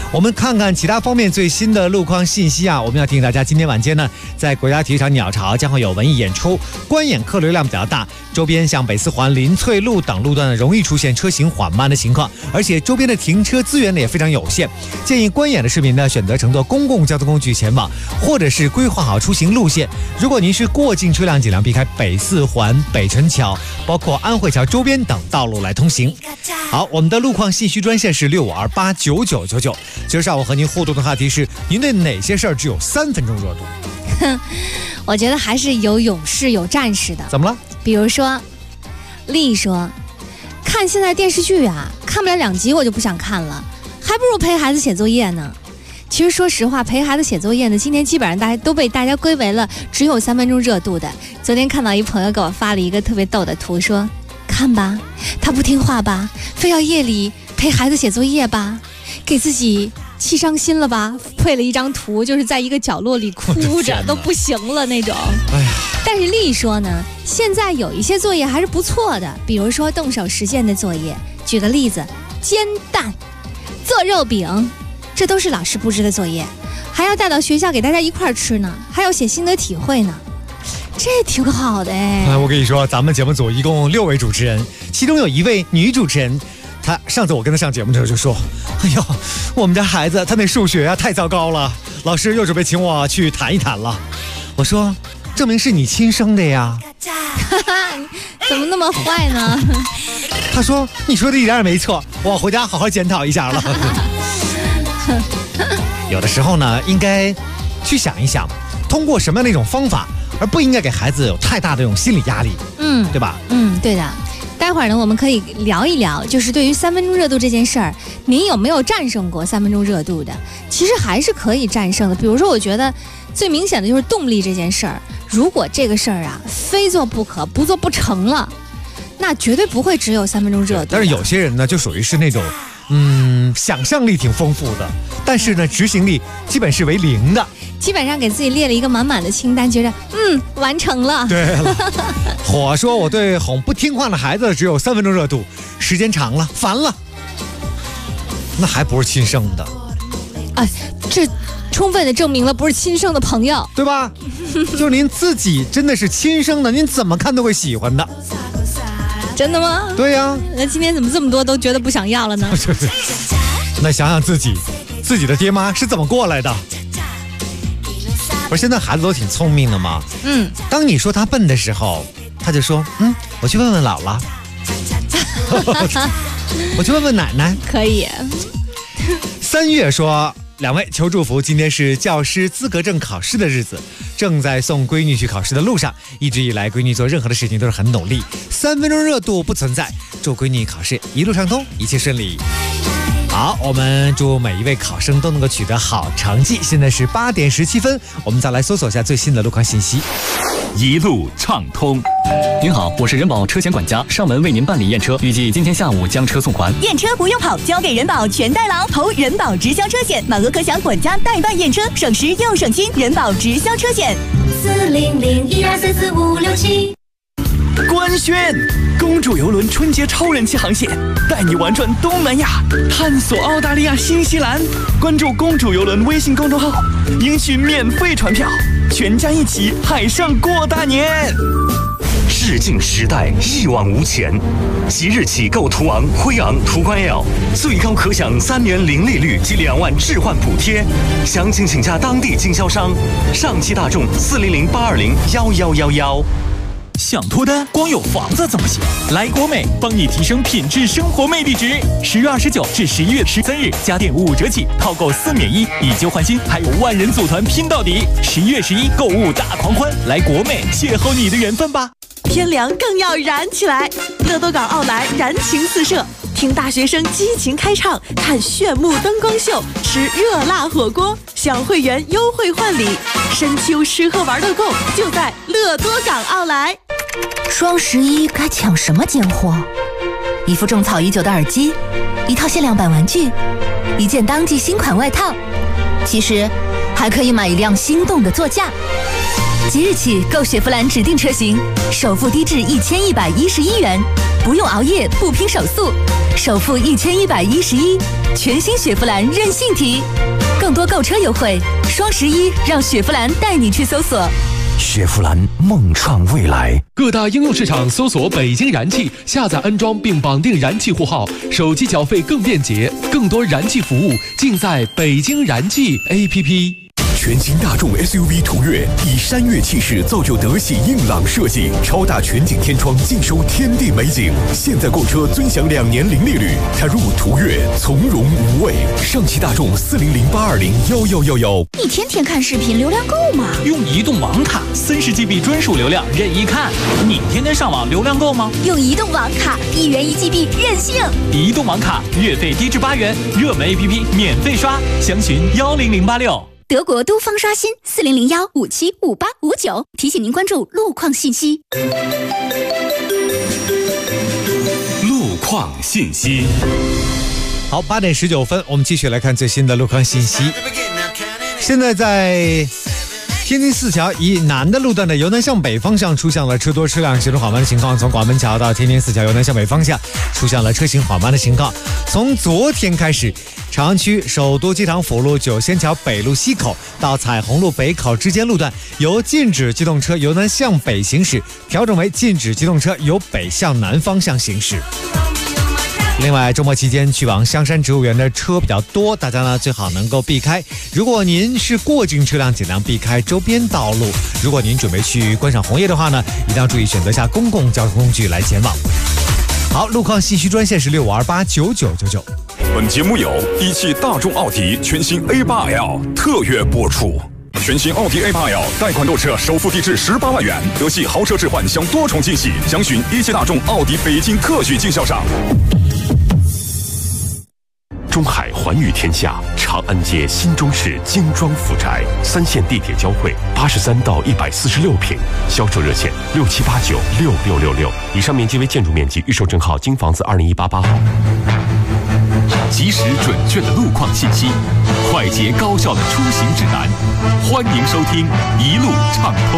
我们看看其他方面最新的路况信息啊。我们要提醒大家，今天晚间呢，在国家体育场鸟巢将会有文艺演出，观演客流量比较大，周边像北四环、林翠路等路段容易出现车行缓慢的情况，而且周边的停车资源呢也非常有限。建议观演的市民呢选择乘坐公共交通工具前往，或者是规划好出行路线。如果您是过境车辆，尽量避开北四环、北辰桥，包括安慧桥周边等道路来通行。好，我们的路况信息专线是65289999。今儿上午和您互动的话题是：您对哪些事儿只有3分钟热度？
我觉得还是有勇士有战士的。
怎么了？
比如说，丽说，看现在电视剧啊，看不了2集我就不想看了，还不如陪孩子写作业呢。其实说实话，陪孩子写作业呢，今天基本上都被大家归为了只有3分钟热度的。昨天看到一朋友给我发了一个特别逗的图，说看吧，他不听话吧，非要夜里陪孩子写作业吧，给自己气伤心了吧，配了一张图，就是在一个角落里哭着都不行了那种。但是丽说呢，现在有一些作业还是不错的，比如说动手实践的作业。举个例子，煎蛋、做肉饼，这都是老师布置的作业，还要带到学校给大家一块吃呢，还要写心得体会呢，这挺好的哎。
我跟你说，咱们节目组一共6位主持人，其中有1位女主持人，她上次我跟她上节目的时候就说：“哎呦，我们家孩子他那数学啊太糟糕了，老师又准备请我去谈一谈了。”我说：“证明是你亲生的呀。”
怎么那么坏呢？
她说：“你说的一点也没错，我回家好好检讨一下了。”有的时候呢，应该去想一想，通过什么样的一种方法，而不应该给孩子有太大的这种心理压力，对吧？
对的。待会儿呢，我们可以聊一聊，就是对于3分钟热度这件事儿，您有没有战胜过3分钟热度的？其实还是可以战胜的。比如说，我觉得最明显的就是动力这件事儿，如果这个事儿啊非做不可，不做不成了，那绝对不会只有3分钟热度。
但是有些人呢，就属于是那种想象力挺丰富的，但是呢，执行力基本是为0的。
基本上给自己列了一个满满的清单，觉得完成了。
对了，我说我对哄不听话的孩子只有3分钟热度，时间长了烦了，那还不是亲生的。
哎，这充分的证明了不是亲生的朋友，
对吧？就是您自己真的是亲生的，您怎么看都会喜欢的。
真的吗？
对呀。
那今天怎么这么多都觉得不想要了呢？
那想想自己的爹妈是怎么过来的。不是现在孩子都挺聪明的吗？当你说他笨的时候，他就说我去问问姥姥，我去问问奶奶。
可以。
3月说，2位求祝福，今天是教师资格证考试的日子，正在送闺女去考试的路上，一直以来闺女做任何的事情都是很努力，3分钟热度不存在，祝闺女考试一路畅通，一切顺利。好，我们祝每一位考生都能够取得好成绩。现在是8点17分，我们再来搜索一下最新的路况信息。
一路畅通。
您好，我是人保车险管家，上门为您办理验车，预计今天下午将车送还。
验车不用跑，交给人保全代劳，投人保直销车险，满额可享管家代办验车，省时又省心。人保直销车险，40012344567。
官宣，公主游轮春节超人气航线，带你玩转东南亚，探索澳大利亚、新西兰。关注公主游轮微信公众号，领取免费船票，全家一起海上过大年。
视镜时代一往无前，即日起购途昂、辉昂、途观 L， 最高可享3年零利率及2万置换补贴。详情请假当地经销商。上汽大众40082011111。
想脱单，光有房子怎么行？来国美帮你提升品质生活魅力值。10月29至11月13日，家电5折起，套购4免1，以旧换新，还有万人组团拼到底。11月11购物大狂欢，来国美邂逅你的缘分吧。
天凉更要燃起来，乐多港奥莱燃情四射，听大学生激情开唱，看炫目灯光秀，吃热辣火锅，享会员优惠换礼，深秋吃喝玩乐购就在乐多港奥莱。
双11该抢什么奸货？一副种草已久的耳机，一套限量版玩具，一件当季新款外套，其实还可以买一辆心动的座驾。 即日起购雪佛兰指定车型，首付低至1111元，不用熬夜，不拼手速，首付1111，全新雪佛兰任性提。更多购车优惠，双11让雪佛兰带你去搜索。
雪佛兰梦创未来，
各大应用市场搜索北京燃气，下载安装并绑定燃气户号，手机缴费更便捷，更多燃气服务尽在北京燃气 APP。
全新大众 SUV 途岳以山岳气势造就德系硬朗设计，超大全景天窗尽收天地美景。现在购车尊享2年零利率，踏入途岳从容无畏。上汽大众40082011111。
你天天看视频，流量够吗？
用移动网卡30GB 专属流量任意看。你天天上网流量够吗？
用移动网卡1元1GB 任性。
移动网卡月费低至8元，热门 APP 免费刷，详询10086。
德国都方刷新4001575859，提醒您关注路况信息。
路况信息。
好，8点19分，我们继续来看最新的路况信息。现在在天津四桥以南的路段的由南向北方向出现了车多车辆行驶缓慢的情况，从广门桥到天津四桥由南向北方向出现了车行缓慢的情况。从昨天开始，长安区首都机场辅路九仙桥北路西口到彩虹路北口之间路段由禁止机动车由南向北行驶调整为禁止机动车由北向南方向行驶。另外，周末期间去往香山植物园的车比较多，大家呢最好能够避开。如果您是过境车辆，尽量避开周边道路。如果您准备去观赏红叶的话呢，一定要注意选择下公共交通工具来前往。好，路况信息专线是65289999。
本节目由一汽大众奥迪全新 A8L 特约播出。全新奥迪 A8L 贷款购车首付低至18万元，德系豪车置换享多重惊喜，详询一汽大众奥迪北京特许经销商。
中海寰宇天下长安街新中式精装富宅，3线地铁交汇，83到146平，销售热线67896666。以上面积为建筑面积，预售证号京房子201888号。
及时准确的路况信息，快捷高效的出行指南，欢迎收听一路畅通。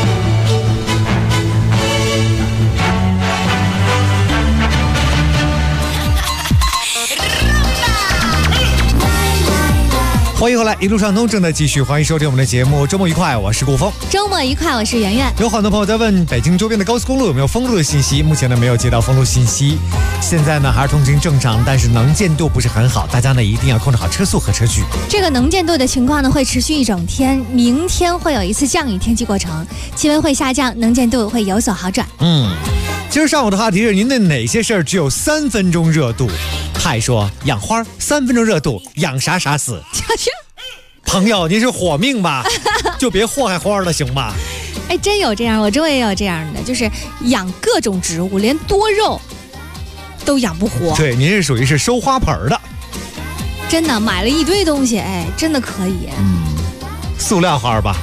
欢迎回来，一路畅通正在继续，欢迎收听我们的节目。周末愉快，我是顾峰。
周末愉快，我是圆圆。
有很多朋友在问北京周边的高速公路有没有封路的信息，目前呢没有接到封路信息。现在呢还是通行正常，但是能见度不是很好，大家呢一定要控制好车速和车距。
这个能见度的情况呢会持续一整天，明天会有一次降雨天气过程，气温会下降，能见度会有所好转。
今儿上午的话题是您的哪些事儿只有3分钟热度？派说养花3分钟热度，养啥啥死。朋友，您是火命吧？就别祸害花了，行吗？
哎，真有这样，我周围也有这样的，就是养各种植物，连多肉都养不活。
对，您是属于是收花盆的。
真的买了一堆东西，哎，真的可以。
塑料花吧？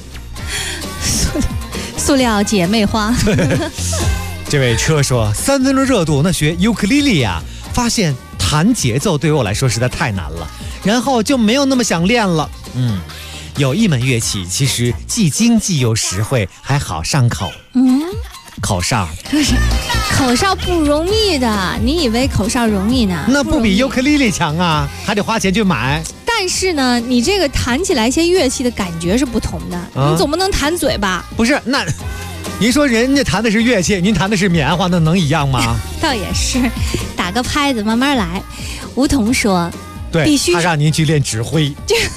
塑料姐妹花。
这位车说3分钟热度，那学尤克里里呀，发现弹节奏对于我来说实在太难了，然后就没有那么想练了。有一门乐器其实既经济又实惠，还好上口。口哨。
可是口哨不容易的，你以为口哨容易呢？
那不比尤克里里强啊，还得花钱去买。
但是呢，你这个弹起来一些乐器的感觉是不同的，你总不能弹嘴吧？
不是，那您说人家弹的是乐器，您弹的是棉花，那能一样吗？
倒也是，打个拍子，慢慢来。梧桐说，
对，
必须
他让您去练指挥。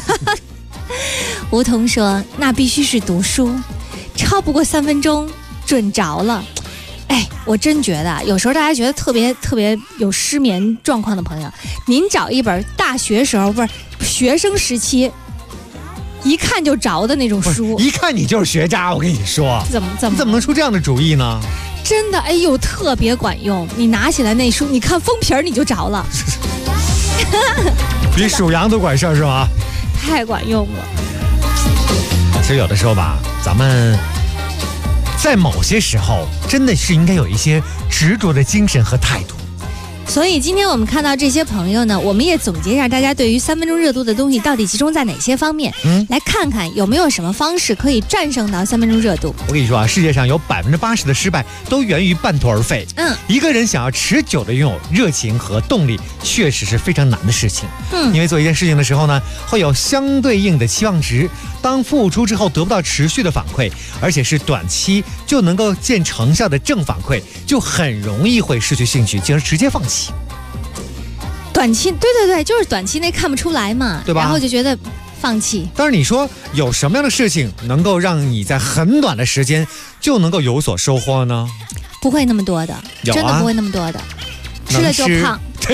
梧桐说，那必须是读书，超不过3分钟准着了。哎，我真觉得有时候大家觉得特别有失眠状况的朋友，您找一本大学时候不是学生时期一看就着的那种书，
一看你就是学渣，我跟你说。
怎么
能出这样的主意呢？
真的，哎呦，特别管用。你拿起来那书，你看封皮儿你就着了。
比属羊都管事儿是吧？
太管用了。
其实有的时候吧，咱们在某些时候真的是应该有一些执着的精神和态度。
所以今天我们看到这些朋友呢，我们也总结一下大家对于3分钟热度的东西到底集中在哪些方面，来看看有没有什么方式可以战胜到3分钟热度。
我跟你说啊，世界上有80%的失败都源于半途而废。一个人想要持久的拥有热情和动力，确实是非常难的事情。因为做一件事情的时候呢，会有相对应的期望值，当付出之后得不到持续的反馈，而且是短期就能够见成效的正反馈，就很容易会失去兴趣，进而直接放弃。
短期，对，就是短期内看不出来嘛，
对吧？
然后就觉得放弃。
但是你说有什么样的事情能够让你在很短的时间就能够有所收获呢？
不会那么多的，真的不会那么多的，吃了就胖。
对，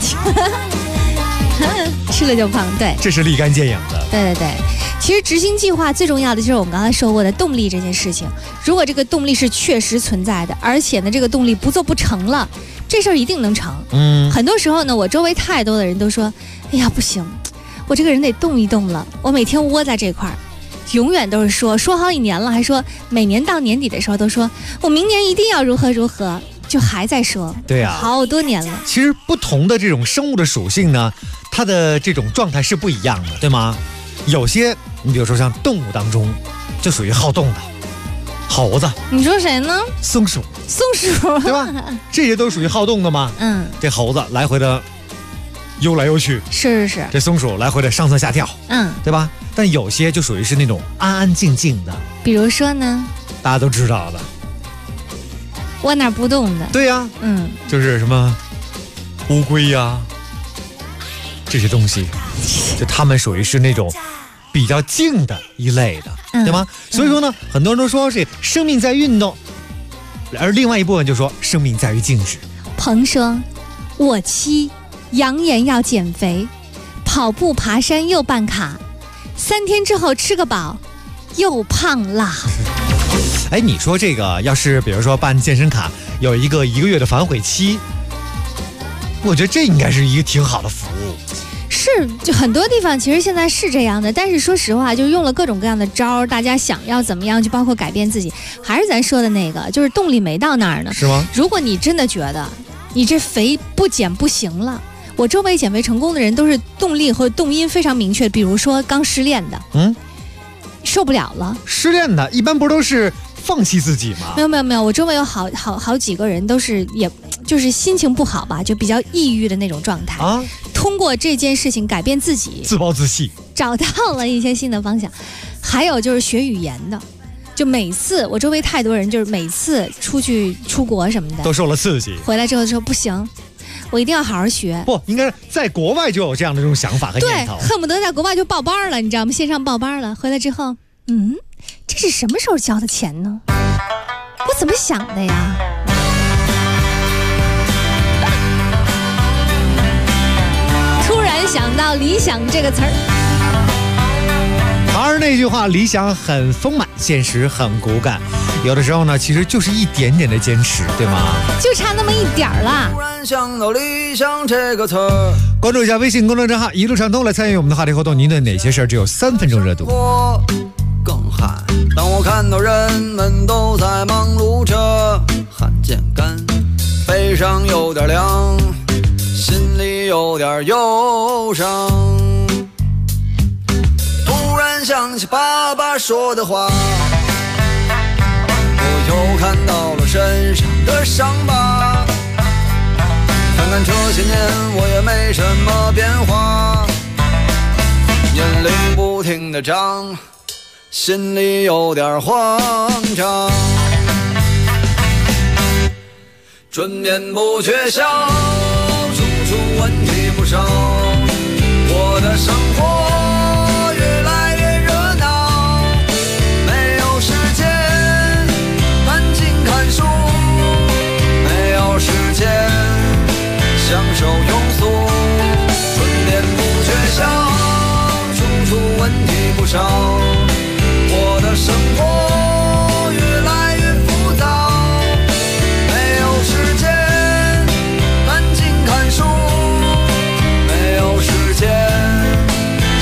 吃了就胖，对，
这是立竿见影的。
对，其实执行计划最重要的就是我们刚才说过的动力这件事情。如果这个动力是确实存在的，而且呢这个动力不做不成了，这事儿一定能成。很多时候呢，我周围太多的人都说，哎呀不行，我这个人得动一动了，我每天窝在这块儿，永远都是说好几年了，还说每年到年底的时候都说我明年一定要如何，就还在说。
对啊，
好多年了。
其实不同的这种生物的属性呢，它的这种状态是不一样的，对吗？有些你比如说像动物当中就属于好动的猴子，
你说谁呢？
松鼠，对吧？这些都属于好动的吗？这猴子来回的游来游去，
是，
这松鼠来回的上蹿下跳，对吧？但有些就属于是那种安安静静的，
比如说呢，
大家都知道的，
窝那不动的。
对呀，就是什么乌龟呀，这些东西，就它们属于是那种比较静的一类的，对吗？所以说呢，很多人都说是生命在运动，而另外一部分就说生命在于静止。
鹏说，我妻扬言要减肥，跑步爬山又办卡，3天之后吃个饱，又胖了。
哎，你说这个要是比如说办健身卡有一个月的反悔期，我觉得这应该是一个挺好的服务。
是，就很多地方其实现在是这样的，但是说实话，就用了各种各样的招，大家想要怎么样，就包括改变自己，还是咱说的那个，就是动力没到那儿呢。
是吗？
如果你真的觉得你这肥不减不行了，我周围减肥成功的人都是动力和动因非常明确，比如说刚失恋的，受不了了。
失恋的一般不都是放弃自己吗？
没有，我周围有好几个人都是，也就是心情不好吧，就比较抑郁的那种状态啊。通过这件事情改变自己，
自暴自弃，
找到了一些新的方向。还有就是学语言的，就每次我周围太多人，就是每次出国什么的，
都受了刺激，
回来之后说不行，我一定要好好学。
不，应该是在国外就有这样的这种想法和念头，
对，恨不得在国外就报班了，你知道吗？线上报班了，回来之后，这是什么时候交的钱呢？我怎么想的呀？突然想到理想这个词儿。
还是那句话，理想很丰满，现实很骨感。有的时候呢，其实就是一点点的坚持，对吗？
就差那么一点儿啦。
突然想到理想这个词儿。
关注一下微信公众账号一路畅通，来参与我们的话题活动。您的哪些事儿只有3分钟热度？
更汗，当我看到人们都在忙碌着，汗渐干，背上有点凉，心里有点忧伤。突然想起爸爸说的话，我又看到了身上的伤疤。看看这些年我也没什么变化，年龄不停地长，心里有点慌张，春眠不觉晓，处处问题不少，我的生活越来越热闹，没有时间安静看书，没有时间享受庸俗，春眠不觉晓，处处问题不少，我的生活越来越浮躁，没有时间安静看书，没有时间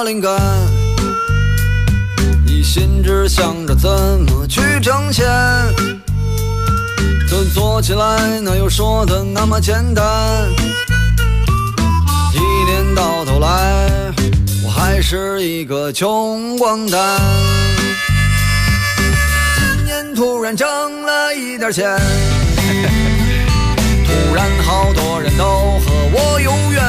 灵感，一心只想着怎么去挣钱，可做起来哪有说的那么简单，一年到头来我还是一个穷光蛋，今年突然挣了一点钱，突然好多人都和我有缘，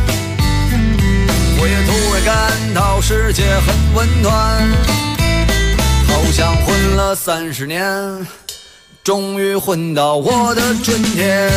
我也突然感到世界很温暖，好像混了30年，终于混到我的春天。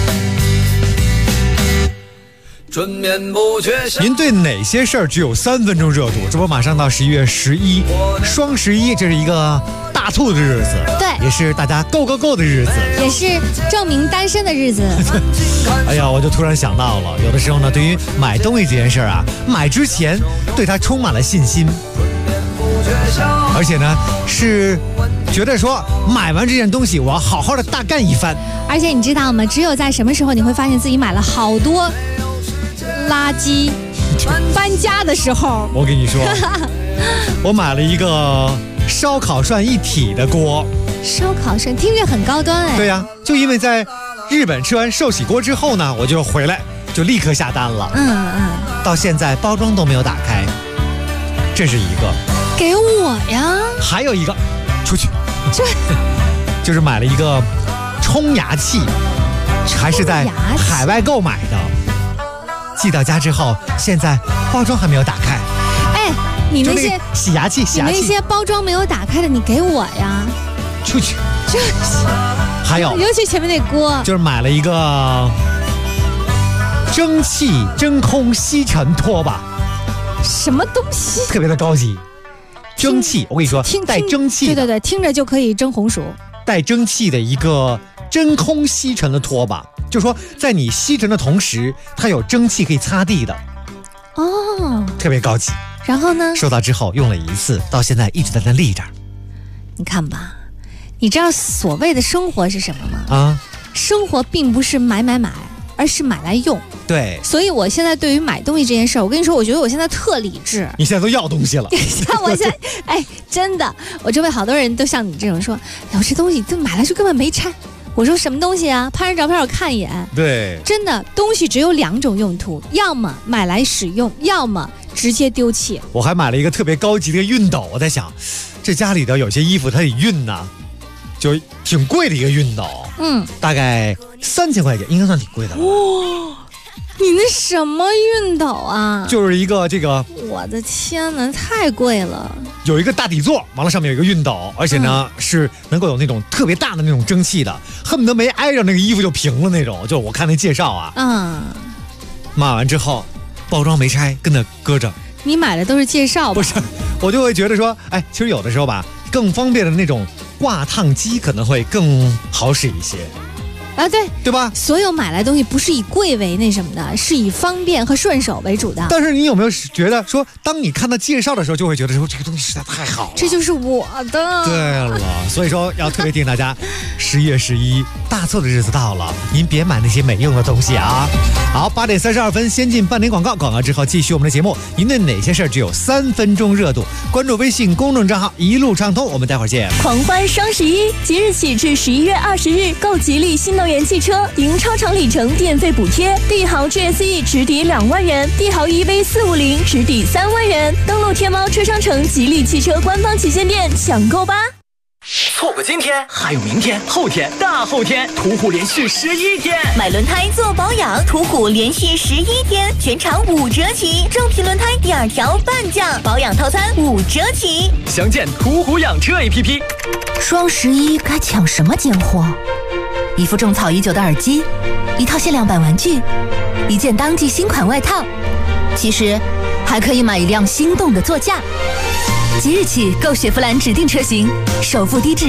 春眠不觉晓。
您对哪些事儿只有3分钟热度？这不马上到11月11，双11，这是一个大促的日子，
对，
也是大家够的日子，
也是证明单身的日子。
哎呀，我就突然想到了，有的时候呢，对于买东西这件事儿啊，买之前对它充满了信心，而且呢是觉得说买完这件东西我要好好的大干一番。
而且你知道吗？只有在什么时候你会发现自己买了好多垃圾，搬家的时候。
我跟你说，我买了一个烧烤涮一体的锅。
烧烤涮听着很高端哎。
对呀，就因为在日本吃完寿喜锅之后呢，我就回来就立刻下单了。到现在包装都没有打开，这是一个。
给我呀。
还有一个，出去。就是买了一个冲牙器，还是在海外购买的。寄到家之后，现在包装还没有打开。
哎，你那些
洗牙器，
你那些包装没有打开的，你给我呀。
出去。还有，
尤其前面那锅，
就是买了一个蒸汽真空吸尘拖把。
什么东西？
特别的高级。蒸汽，我跟你说，带蒸汽的，
对，听着就可以蒸红薯。
带蒸汽的一个真空吸尘的拖把，就说在你吸尘的同时，它有蒸汽可以擦地的。
哦，
特别高级。
然后呢？
收到之后用了1次，到现在一直在那立着。
你看吧，你知道所谓的生活是什么吗？生活并不是买，而是买来用。
对，
所以我现在对于买东西这件事儿，我跟你说，我觉得我现在特理智。
你现在都要东西了。
我现在，哎，真的，我周围好多人都像你这种说，有这东西这买来就根本没拆。我说什么东西啊？拍张照片我看一眼。
对，
真的，东西只有2种用途，要么买来使用，要么直接丢弃。
我还买了一个特别高级的熨斗，我在想，这家里的有些衣服它得熨呐，就挺贵的一个熨斗。大概3000块钱，应该算挺贵的了。
哇，你那什么熨斗啊？
就是一个这个。
我的天哪，太贵了。
有一个大底座，完了上面有一个熨斗，而且呢是能够有那种特别大的那种蒸汽的，恨不得没挨着那个衣服就平了那种。就我看那介绍啊，买完之后包装没拆，跟那搁着。
你买的都是介绍吧？
不是，我就会觉得说，哎，其实有的时候吧，更方便的那种挂烫机可能会更好使一些。
啊，
对吧？
所有买来东西不是以贵为那什么的，是以方便和顺手为主的。
但是你有没有觉得说，当你看到介绍的时候，就会觉得说这个东西实在太好了，
这就是我的。
对了，所以说要特别提醒大家，11月11大促的日子到了，您别买那些没用的东西啊。好，8点32分，先进半点广告，广告之后继续我们的节目。您对哪些事儿只有3分钟热度？关注微信公众账号一路畅通，我们待会儿见。
狂欢双11，即日起至11月20日，购吉利新能源汽车，赢超长里程电费补贴，帝豪 GSE 直抵2万元，帝豪 EV450 直抵3万元。登录天猫车商城吉利汽车官方旗舰店抢购吧。
错过今天，还有明天、后天、大后天，途虎连续11天。
买轮胎做保养，途虎连续11天，全场5折起，正品轮胎第2条半价，保养套餐5折起。
详见途虎养车 APP。
双11该抢什么奸货？一副种草已久的耳机，一套限量版玩具，一件当季新款外套，其实还可以买一辆心动的座驾。即日起购雪佛兰指定车型，首付低至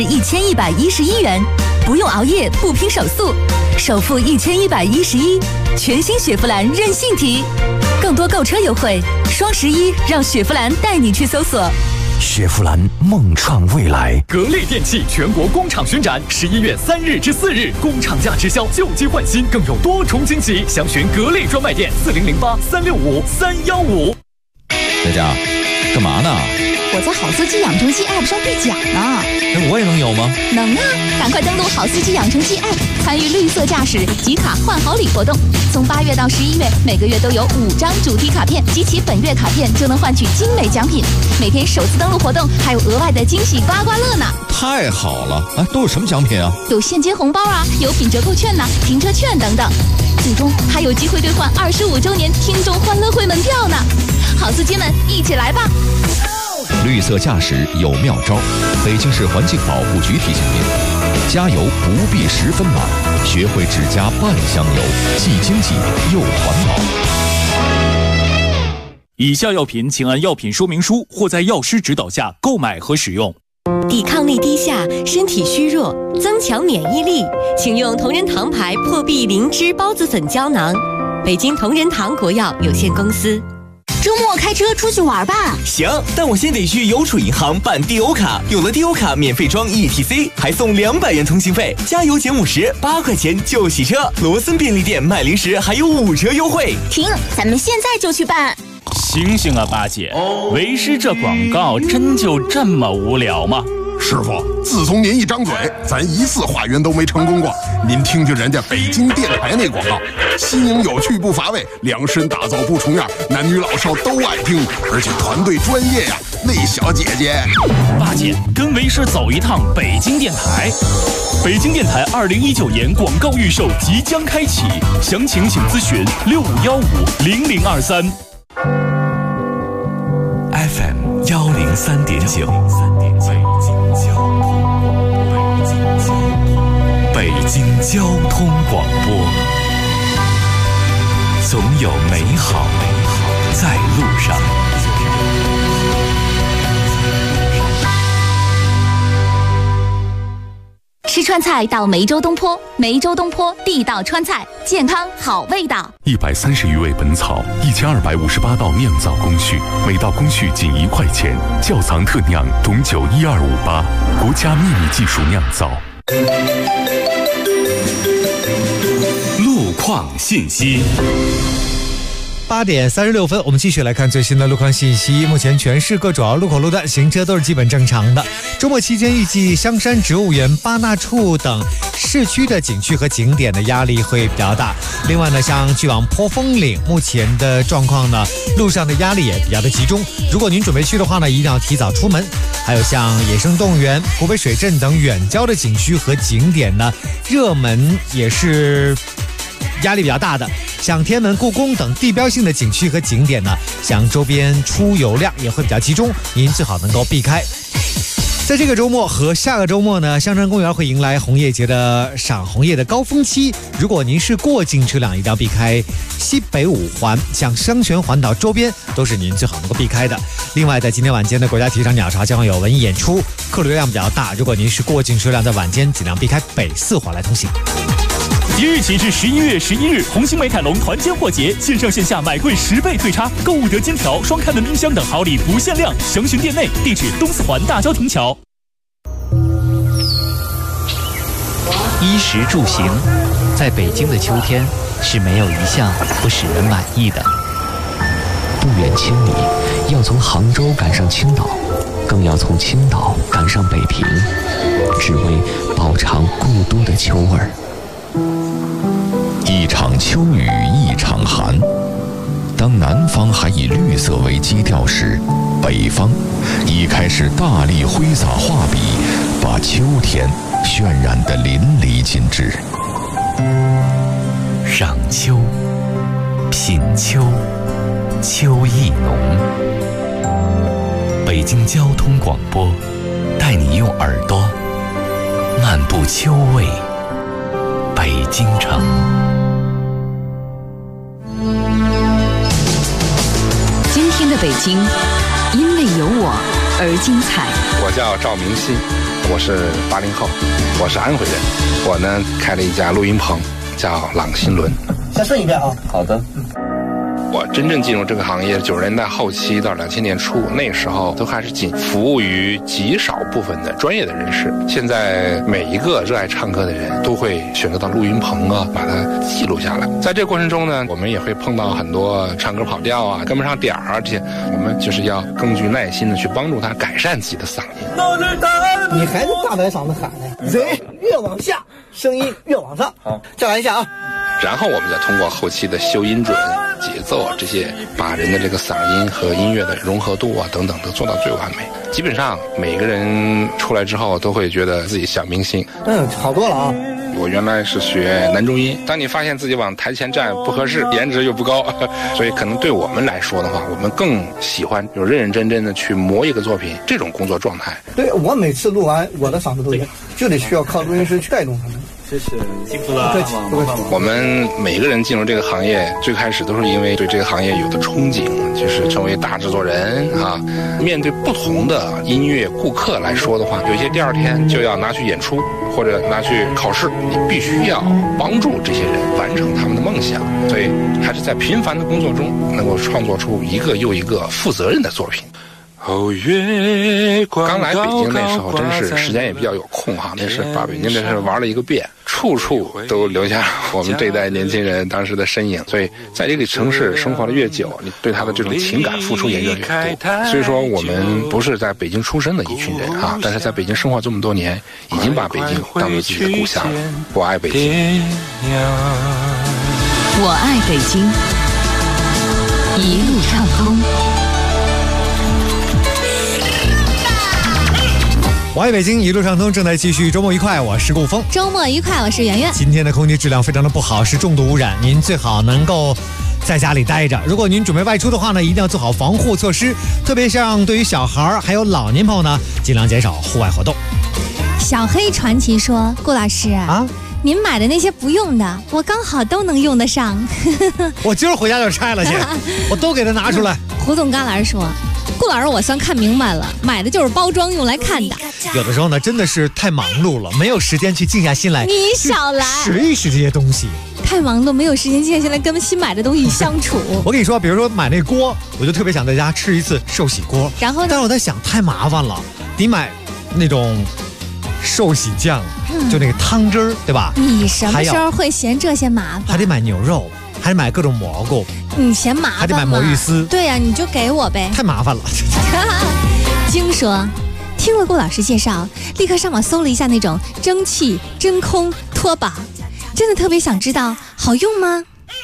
1111元，不用熬夜，不拼手速，首付1111，全新雪佛兰任性提。更多购车优惠，双11让雪佛兰带你去搜索。
雪佛兰梦创未来。
格力电器全国工厂巡展，11月3日至4日，工厂价直销，旧机换新，更有多重惊喜。详询格力专卖店4008365315。
佳佳，干嘛呢？
我在好司机养成记 App 上兑奖呢。
那我也能有吗？
能啊！赶快登录好司机养成记 App， 参与绿色驾驶集卡换好礼活动。从8月到11月，每个月都有5张主题卡片，集齐本月卡片就能换取精美奖品。每天首次登录活动还有额外的惊喜刮刮乐呢！
太好了！哎，都有什么奖品啊？
有现金红包啊，有品折扣券呐、停车券等等。最终还有机会兑换25周年听众欢乐会门票呢！好司机们，一起来吧！
绿色驾驶有妙招，北京市环境保护局提醒您：加油不必10分满，学会只加半箱油，既经济又环保。
以下药品请按药品说明书或在药师指导下购买和使用。
抵抗力低下，身体虚弱，增强免疫力，请用同仁堂牌破壁灵芝孢子粉胶囊。北京同仁堂国药有限公司。
周末开车出去玩吧。
行，但我先得去邮储银行办 DO 卡，有了 DO 卡免费装 ETC， 还送200元通行费，加油减50， 8块钱就洗车。罗森便利店卖零食还有5折优惠。
停，咱们现在就去办。
醒醒啊，八姐，为师这广告真就这么无聊吗？
师傅，自从您一张嘴，咱1次化缘都没成功过。您听听人家北京电台那广告，新颖有趣不乏味，量身打造不重样，男女老少都爱听，而且团队专业呀。那小姐姐，
八姐跟为师走一趟北京电台。北京电台2019年广告预售即将开启，详情请咨询65150023。
FM 103.9，北京交通广播，总有美好在路上。
吃川菜到梅州东坡，梅州东坡地道川菜，健康好味道。
130余味本草，1258道酿造工序，每道工序仅1块钱，窖藏特酿董酒12588，国家秘密技术酿造。
路况信息。
8点36分，我们继续来看最新的路况信息。目前全市各主要路口路段行车都是基本正常的。周末期间，预计香山植物园、巴纳处等市区的景区和景点的压力会比较大。另外呢，像去往坡峰岭，目前的状况呢，路上的压力也比较的集中。如果您准备去的话呢，一定要提早出门。还有像野生动物园、湖北水镇等远郊的景区和景点呢，热门也是压力比较大的，像天安门、故宫等地标性的景区和景点呢，像周边出游量也会比较集中，您最好能够避开。在这个周末和下个周末呢，香山公园会迎来红叶节的赏红叶的高峰期。如果您是过境车辆，一定要避开西北五环，像香泉环岛周边都是您最好能够避开的。另外，在今天晚间的国家体育场鸟巢将会有文艺演出，客流量比较大。如果您是过境车辆，在晚间尽量避开北4环来通行。
即日起至11月11日，红星美凯龙团坚货节，线上线下买贵10倍退差，购物得金条、双开门冰箱等好礼不限量，详询店内，地址东4环大郊亭桥。
衣食住行，在北京的秋天是没有一项不使人满意的。
不远千里，要从杭州赶上青岛，更要从青岛赶上北平，只为饱尝故都的秋味儿。
一场秋雨一场寒，当南方还以绿色为基调时，北方已开始大力挥洒画笔，把秋天渲染得淋漓尽致。
赏秋，品秋，秋意浓。北京交通广播带你用耳朵漫步秋味北京城。
今天的北京，因为有我而精彩。
我叫赵明熙，我是80后，我是安徽人。我呢开了一家录音棚，叫朗新轮。
再顺一遍啊。
好的。 我真正进入这个行业，90年代后期到2000年初，那个时候都还是仅服务于极少部分的专业的人士。现在每一个热爱唱歌的人都会选择到录音棚啊，把它记录下来。在这个过程中呢，我们也会碰到很多唱歌跑调啊、跟不上点儿啊这些，我们就是要更具耐心的去帮助他改善自己的嗓音。
你还是大白嗓子喊呢，人越往下，声音越往上。好，再来一下啊。
然后我们再通过后期的修音准、节奏啊这些，把人的这个嗓音和音乐的融合度啊等等都做到最完美。基本上每个人出来之后都会觉得自己小明星。
好多了啊。
我原来是学男中音，当你发现自己往台前站不合适，颜值又不高，所以可能对我们来说的话，我们更喜欢就认认真真的去磨一个作品，这种工作状态。
对，我每次录完我的嗓子都一样，就得需要靠录音师去带动他们。
谢谢，辛苦了。我们每个人进入这个行业，最开始都是因为对这个行业有的憧憬，就是成为大制作人啊。面对不同的音乐顾客来说的话，有些第二天就要拿去演出或者拿去考试，你必须要帮助这些人完成他们的梦想。所以还是在频繁的工作中，能够创作出一个又一个负责任的作品。刚来北京那时候，真是时间也比较有空哈，那是把北京这事玩了一个遍，处处都留下我们这一代年轻人当时的身影。所以在这个城市生活的越久，你对他的这种情感付出也越来越多。所以说我们不是在北京出生的一群人啊，但是在北京生活这么多年，已经把北京当做自己的故乡了。我爱北京，
我爱北京，一路畅通。
我爱北京，一路畅通，正在继续。周末愉快，我是顾峰。
周末愉快，我是圆圆。
今天的空气质量非常的不好，是重度污染，您最好能够在家里待着。如果您准备外出的话呢，一定要做好防护措施，特别像对于小孩还有老年朋友呢，尽量减少户外活动。
小黑传奇说：“顾老师啊，您买的那些不用的，我刚好都能用得上。
我今儿回家就拆了去，我都给他拿出来。”
胡总旮旯说：“顾老师，我算看明白了，买的就是包装用来看的。
有的时候呢，真的是太忙碌了，没有时间去静下心来。
你少来，
试一试这些东西。
太忙碌，没有时间静下心来跟新买的东西相处。
我跟你说，比如说买那锅，我就特别想在家吃一次寿喜锅。
然后呢？
但是我在想，太麻烦了，得买那种寿喜酱，就那个汤汁儿，对吧？
你什么时候会嫌这些麻烦？
还得买牛肉。还得买各种蘑菇，
你嫌麻烦吗？
还得买魔芋丝。
对呀，你就给我呗。
太麻烦了。
晶说，听了顾老师介绍，立刻上网搜了一下那种蒸汽真空拖把，真的特别想知道好用吗？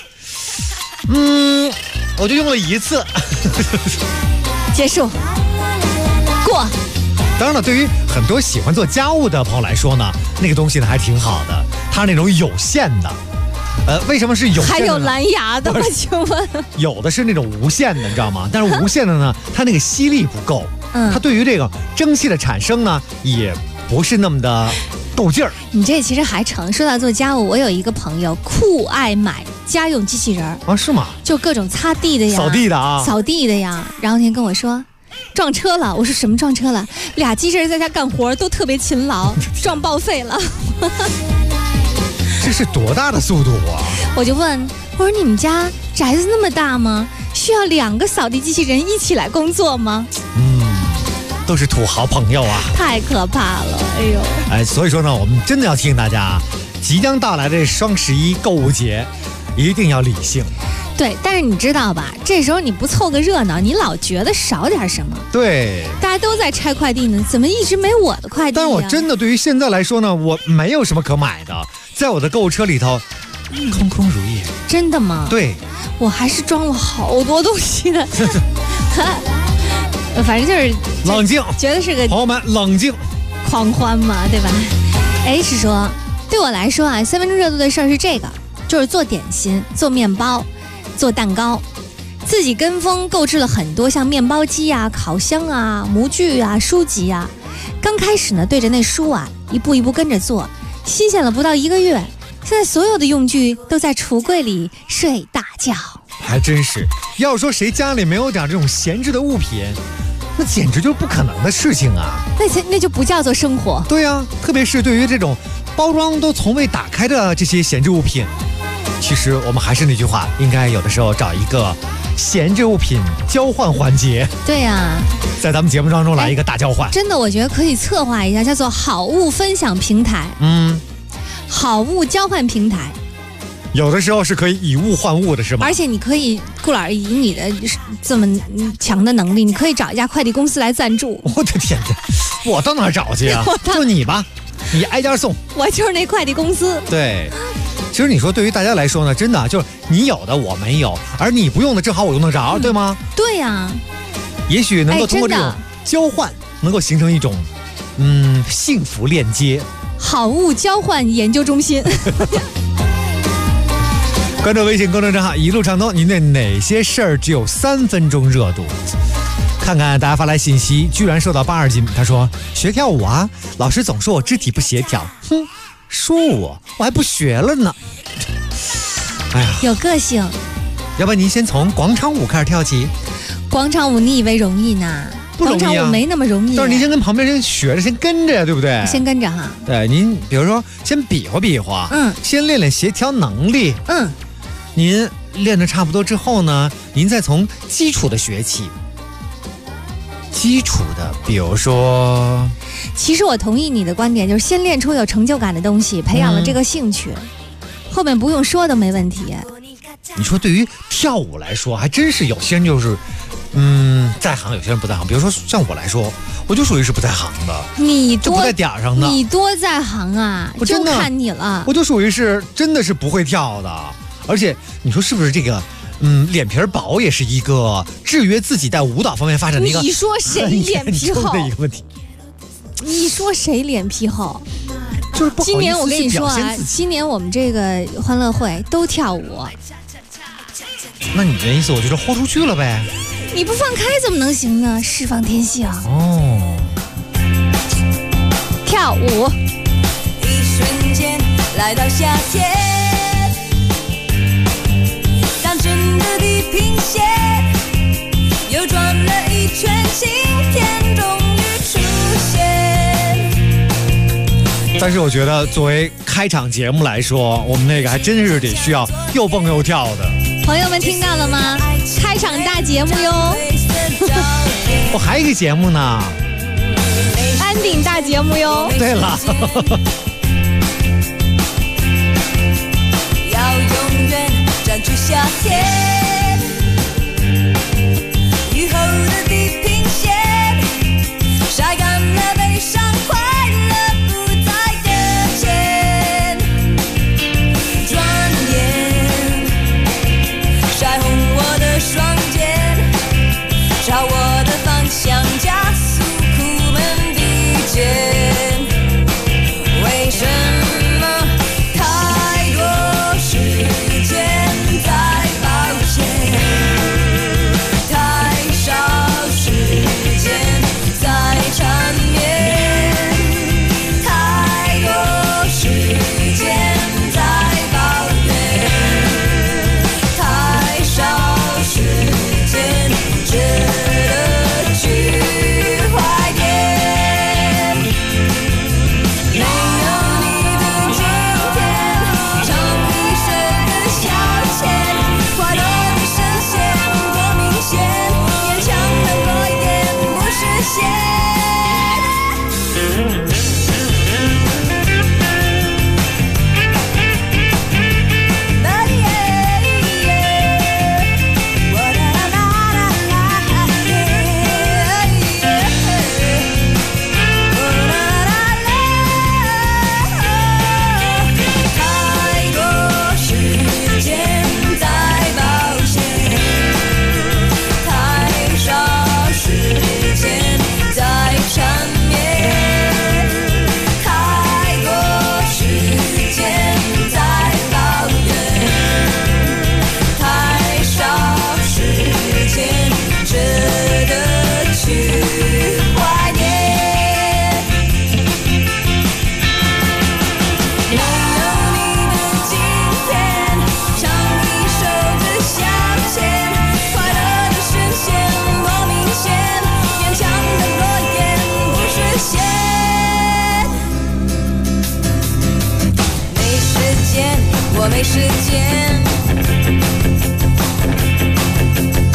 我就用了一次。
结束。过。
当然了，对于很多喜欢做家务的朋友来说呢，那个东西呢还挺好的，它是那种有线的。为什么是有线的呢？
还有蓝牙的吗？请问？
有的是那种无线的，你知道吗？但是无线的呢，它那个吸力不够，它对于这个蒸汽的产生呢，也不是那么的够劲儿。
你这其实还成。说到做家务，我有一个朋友酷爱买家用机器人
啊，是吗？
就各种擦地的呀，
扫地的啊，
扫地的呀。然后那天跟我说撞车了，我说什么撞车了？俩机器人在家干活都特别勤劳，撞报废了。
这是多大的速度啊！
我就问，我说你们家宅子那么大吗？需要2个扫地机器人一起来工作吗？
都是土豪朋友啊！
太可怕了，哎呦！
所以说呢，我们真的要提醒大家，即将到来的双11购物节，一定要理性。
对，但是你知道吧？这时候你不凑个热闹，你老觉得少点什么。
对，
大家都在拆快递呢，怎么一直没我的快递
但我真的对于现在来说呢，我没有什么可买的，在我的购物车里头，空空如也。
真的吗？
对，
我还是装了好多东西的。反正就是
冷静，
觉得是个
朋友们冷静
狂欢嘛，对吧？H 说，对我来说啊，3分钟热度的事儿是这个，就是做点心、做面包、做蛋糕，自己跟风购置了很多像面包机啊、烤箱啊、模具啊、书籍啊。刚开始呢，对着那书啊，一步一步跟着做，新鲜了不到1个月，现在所有的用具都在橱柜里睡大觉。
还真是，要说谁家里没有点这种闲置的物品，那简直就是不可能的事情啊！
那就不叫做生活。
对啊，特别是对于这种包装都从未打开的这些闲置物品，其实我们还是那句话，应该有的时候找一个闲置物品交换环节。
对呀，
在咱们节目当中来一个大交换。
真的，我觉得可以策划一下，叫做好物分享平台。好物交换平台。
有的时候是可以以物换物的，是吗？
而且你可以，顾老师以你的这么强的能力，你可以找一家快递公司来赞助。
我的天哪，我到哪儿找去啊？就你吧，你挨家送。
我就是那快递公司。
对，其实你说对于大家来说呢，真的就是你有的我没有，而你不用的正好我用得着，对吗？
对呀。
也许能够通过这种交换，能够形成一种幸福链接。
好物交换研究中心。
关注微信公众账号一路畅通，您对哪些事儿只有3分钟热度？看看大家发来信息，居然收到82斤。他说学跳舞啊，老师总说我肢体不协调，说我还不学了呢。哎呀，
有个性。
要不然您先从广场舞开始跳起。
广场舞你以为容易呢？
不容易啊，
广场舞没那么容易。
但是您先跟旁边人学着，先跟着呀，对不对？
先跟着哈。
对，您比如说先比划比划，先练练协调能力，您练得差不多之后呢，您再从基础的学起。基础的，比如说，
其实我同意你的观点，就是先练出有成就感的东西，培养了这个兴趣，后面不用说都没问题。
你说对于跳舞来说，还真是有些人就是在行，有些人不在行。比如说像我来说，我就属于是不在行的，
你
就不在点上的。
你多在行啊，就看你了。
我就属于是真的是不会跳的。而且你说是不是这个脸皮薄也是一个制约自己在舞蹈方面发展的一个
你说谁脸皮厚
的一个问题？
你说谁脸皮厚？
就是不好意思
今年我跟你说啊，今年我们这个欢乐会都跳舞。
那你的意思我就是豁出去了呗？
你不放开怎么能行呢？释放天性。跳舞。
一瞬间来到夏天。真的地平线又转了一圈，晴天终于出现。
但是我觉得作为开场节目来说，我们那个还真是得需要又蹦又跳的。
朋友们听到了吗？开场大节目哟。
我还有一个节目呢，
安定大节目哟。
对了。
要永远占据夏天，雨后的地平线，晒干了悲伤，快乐不再搁浅。转眼晒红我的双肩，朝我的方向加速苦闷地渐。为什么太多时间在抱歉，太少时间在缠绵，太多时间在抱怨，太少时间值得去怀念。没有你的今天，唱一首歌消遣，快乐的声线多明显，勉强能多一点不实现。太多时间在抱歉，太少时间在缠绵，太多时间在抱怨，太少时间值得去怀念。没有你的今天，唱一首歌消遣，快乐的视线多明显，勉强的多一点不实现。没时间，我没时间。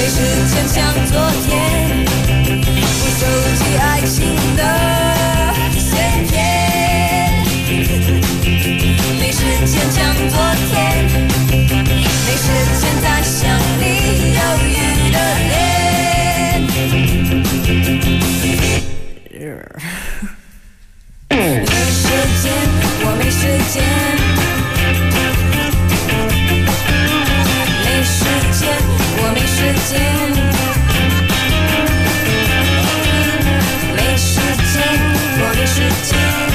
时间像昨天，不收集爱情的先天。没时间像昨天，没时间再想你犹豫的脸。没时间，我没时间。没时间，我没时间。没时间，我没时间。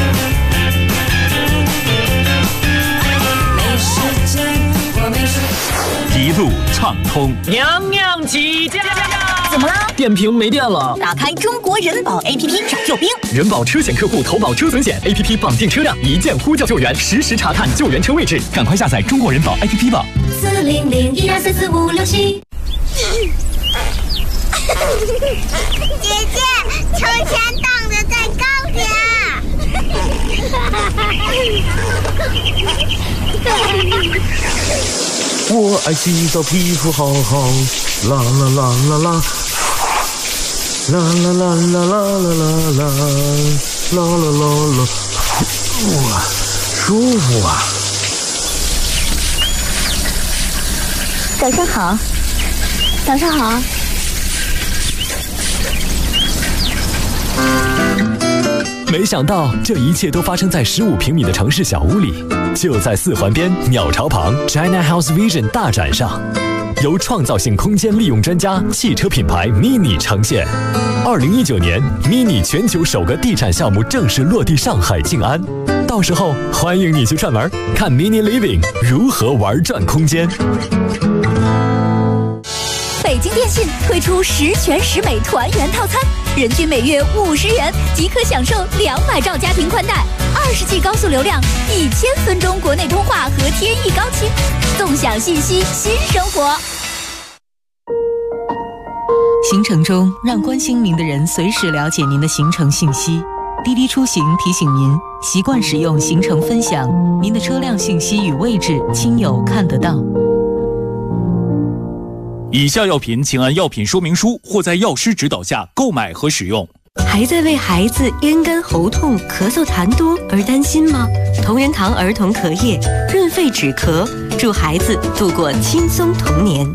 没时间，我没时间。
一路畅通。
娘娘起驾！
怎么了？
电瓶没电了。
打开中国人保 APP 找救兵。
人保车险客户投保车损险 APP 绑定车辆，一键呼叫救援，实时查看救援车位置。赶快下载中国人保 APP 吧。
40012344567。
姐姐，秋千荡着再高点。
我爱洗澡，皮肤好好，啦啦啦啦啦，啦啦啦啦啦啦啦啦，啦啦啦啦，哇，舒服啊！
早上好，早上好。
没想到这一切都发生在15平米的城市小屋里，就在4环边鸟巢旁 China House Vision 大展上，由创造性空间利用专家汽车品牌 MINI 呈现。2019年 MINI 全球首个地产项目正式落地上海静安，到时候欢迎你去串门，看 MINI Living 如何玩转空间。
北京电信推出10全10美团圆套餐，人均每月50元即可享受200兆家庭宽带，20G 高速流量，1000分钟国内通话和天翼高清，纵享信息新生活。
行程中，让关心您的人随时了解您的行程信息。滴滴出行提醒您，习惯使用行程分享，您的车辆信息与位置亲友看得到。
以下药品请按药品说明书或在药师指导下购买和使用。
还在为孩子咽干喉痛、咳嗽痰多而担心吗？同仁堂儿童咳液润肺止咳，助孩子度过轻松童年。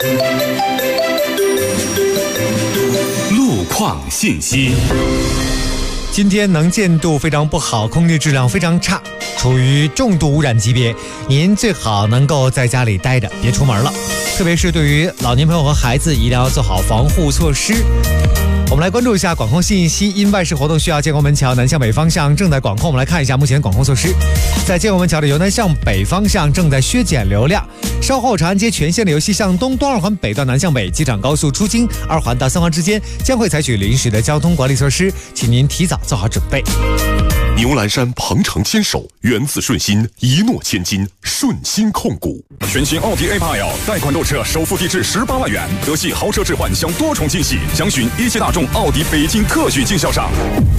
路况信息。
今天能见度非常不好，空气质量非常差，处于重度污染级别，您最好能够在家里待着，别出门了。特别是对于老年朋友和孩子，一定要做好防护措施。我们来关注一下管控信息，因外事活动需要建国门桥南向北方向正在管控。我们来看一下目前管控措施。在建国门桥的由南向北方向正在削减流量，稍后长安街全线的由西向东东2环北到南向北，机场高速出京2环到3环之间将会采取临时的交通管理措施，请您提早做好准备。
牛栏山鹏程牵手，源自顺心，一诺千金，顺心控股。
全新奥迪 A8L 贷款购车，首付低至18万元，德系豪车置换享多重惊喜，详询一汽大众奥迪北京特许经销商。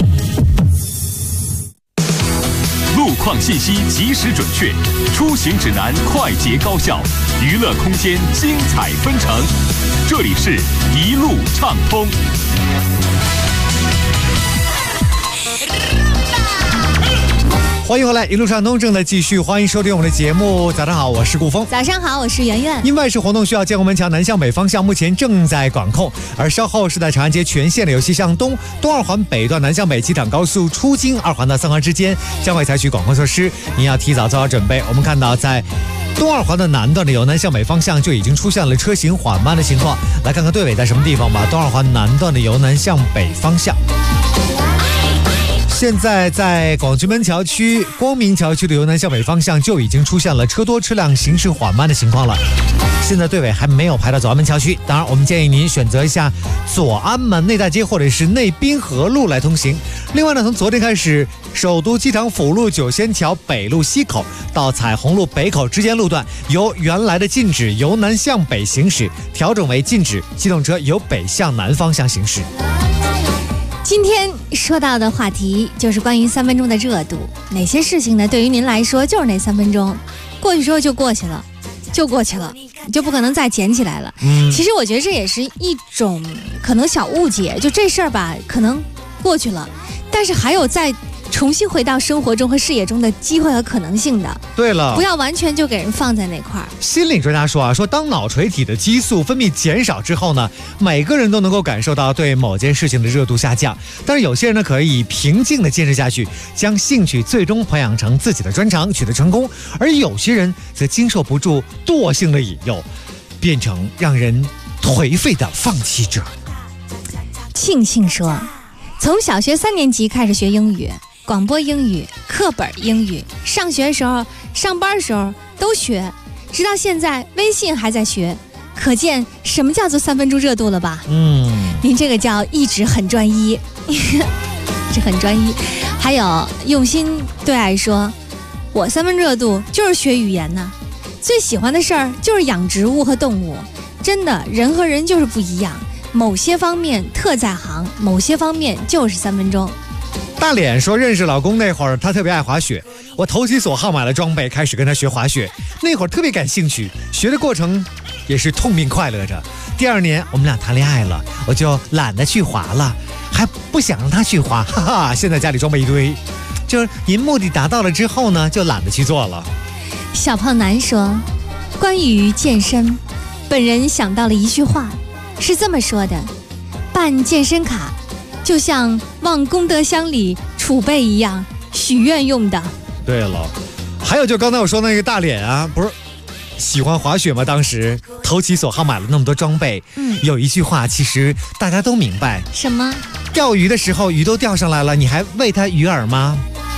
路况信息及时准确，出行指南快捷高效，娱乐空间精彩纷呈。这里是一路畅通。
欢迎回来，一路畅通正在继续，欢迎收听我们的节目。早上好，我是顾峰。
早上好，我是圆圆。
因外事活动需要建国门桥南向北方向目前正在管控，而稍后是在长安街全线的由西向东东2环北段南向北机场高速出京2环到3环之间将会采取管控措施，您要提早做好准备。我们看到在东2环的南段的由南向北方向就已经出现了车行缓慢的情况，来看看队尾在什么地方吧。东2环南段的由南向北方向。现在在广渠门桥区、光明桥区的由南向北方向就已经出现了车多车辆行驶缓慢的情况了。现在队尾还没有排到左安门桥区，当然我们建议您选择一下左安门内大街或者是内滨河路来通行。另外呢，从昨天开始，首都机场辅路九仙桥北路西口到彩虹路北口之间路段由原来的禁止由南向北行驶调整为禁止机动车由北向南方向行驶。
今天说到的话题就是关于3分钟的热度，哪些事情呢？对于您来说就是那3分钟，过去之后就过去了，就过去了。 就不可能再捡起来了。其实我觉得这也是一种可能小误解，就这事儿吧，可能过去了，但是还有再重新回到生活中和视野中的机会和可能性的。
对了，
不要完全就给人放在那块儿。
心理专家说说当脑垂体的激素分泌减少之后呢，每个人都能够感受到对某件事情的热度下降。但是有些人呢，可以平静地坚持下去，将兴趣最终培养成自己的专长，取得成功；而有些人则经受不住惰性的引诱，变成让人颓废的放弃者。
庆庆说，从小学3年级开始学英语。广播英语、课本英语，上学的时候、上班的时候都学，直到现在微信还在学，可见什么叫做3分钟热度了吧？您这个叫一直很专一，这很专一。还有用心对爱说，我3分钟热度就是学语言呢，最喜欢的事儿就是养植物和动物。真的，人和人就是不一样，某些方面特在行，某些方面就是3分钟。
大脸说，认识老公那会儿，他特别爱滑雪，我投其所好买了装备，开始跟他学滑雪。那会儿特别感兴趣，学的过程也是痛并快乐着。第2年我们俩谈恋爱了，我就懒得去滑了，还不想让他去滑，哈哈。现在家里装备一堆，就是您目的达到了之后呢，就懒得去做了。
小胖男说，关于健身，本人想到了一句话，是这么说的：办健身卡就像往功德箱里储备一样，许愿用的。
对了，还有就刚才我说那个大脸啊，不是喜欢滑雪吗？当时投其所好买了那么多装备。有一句话其实大家都明白，
什么？
钓鱼的时候鱼都钓上来了，你还喂它鱼饵吗？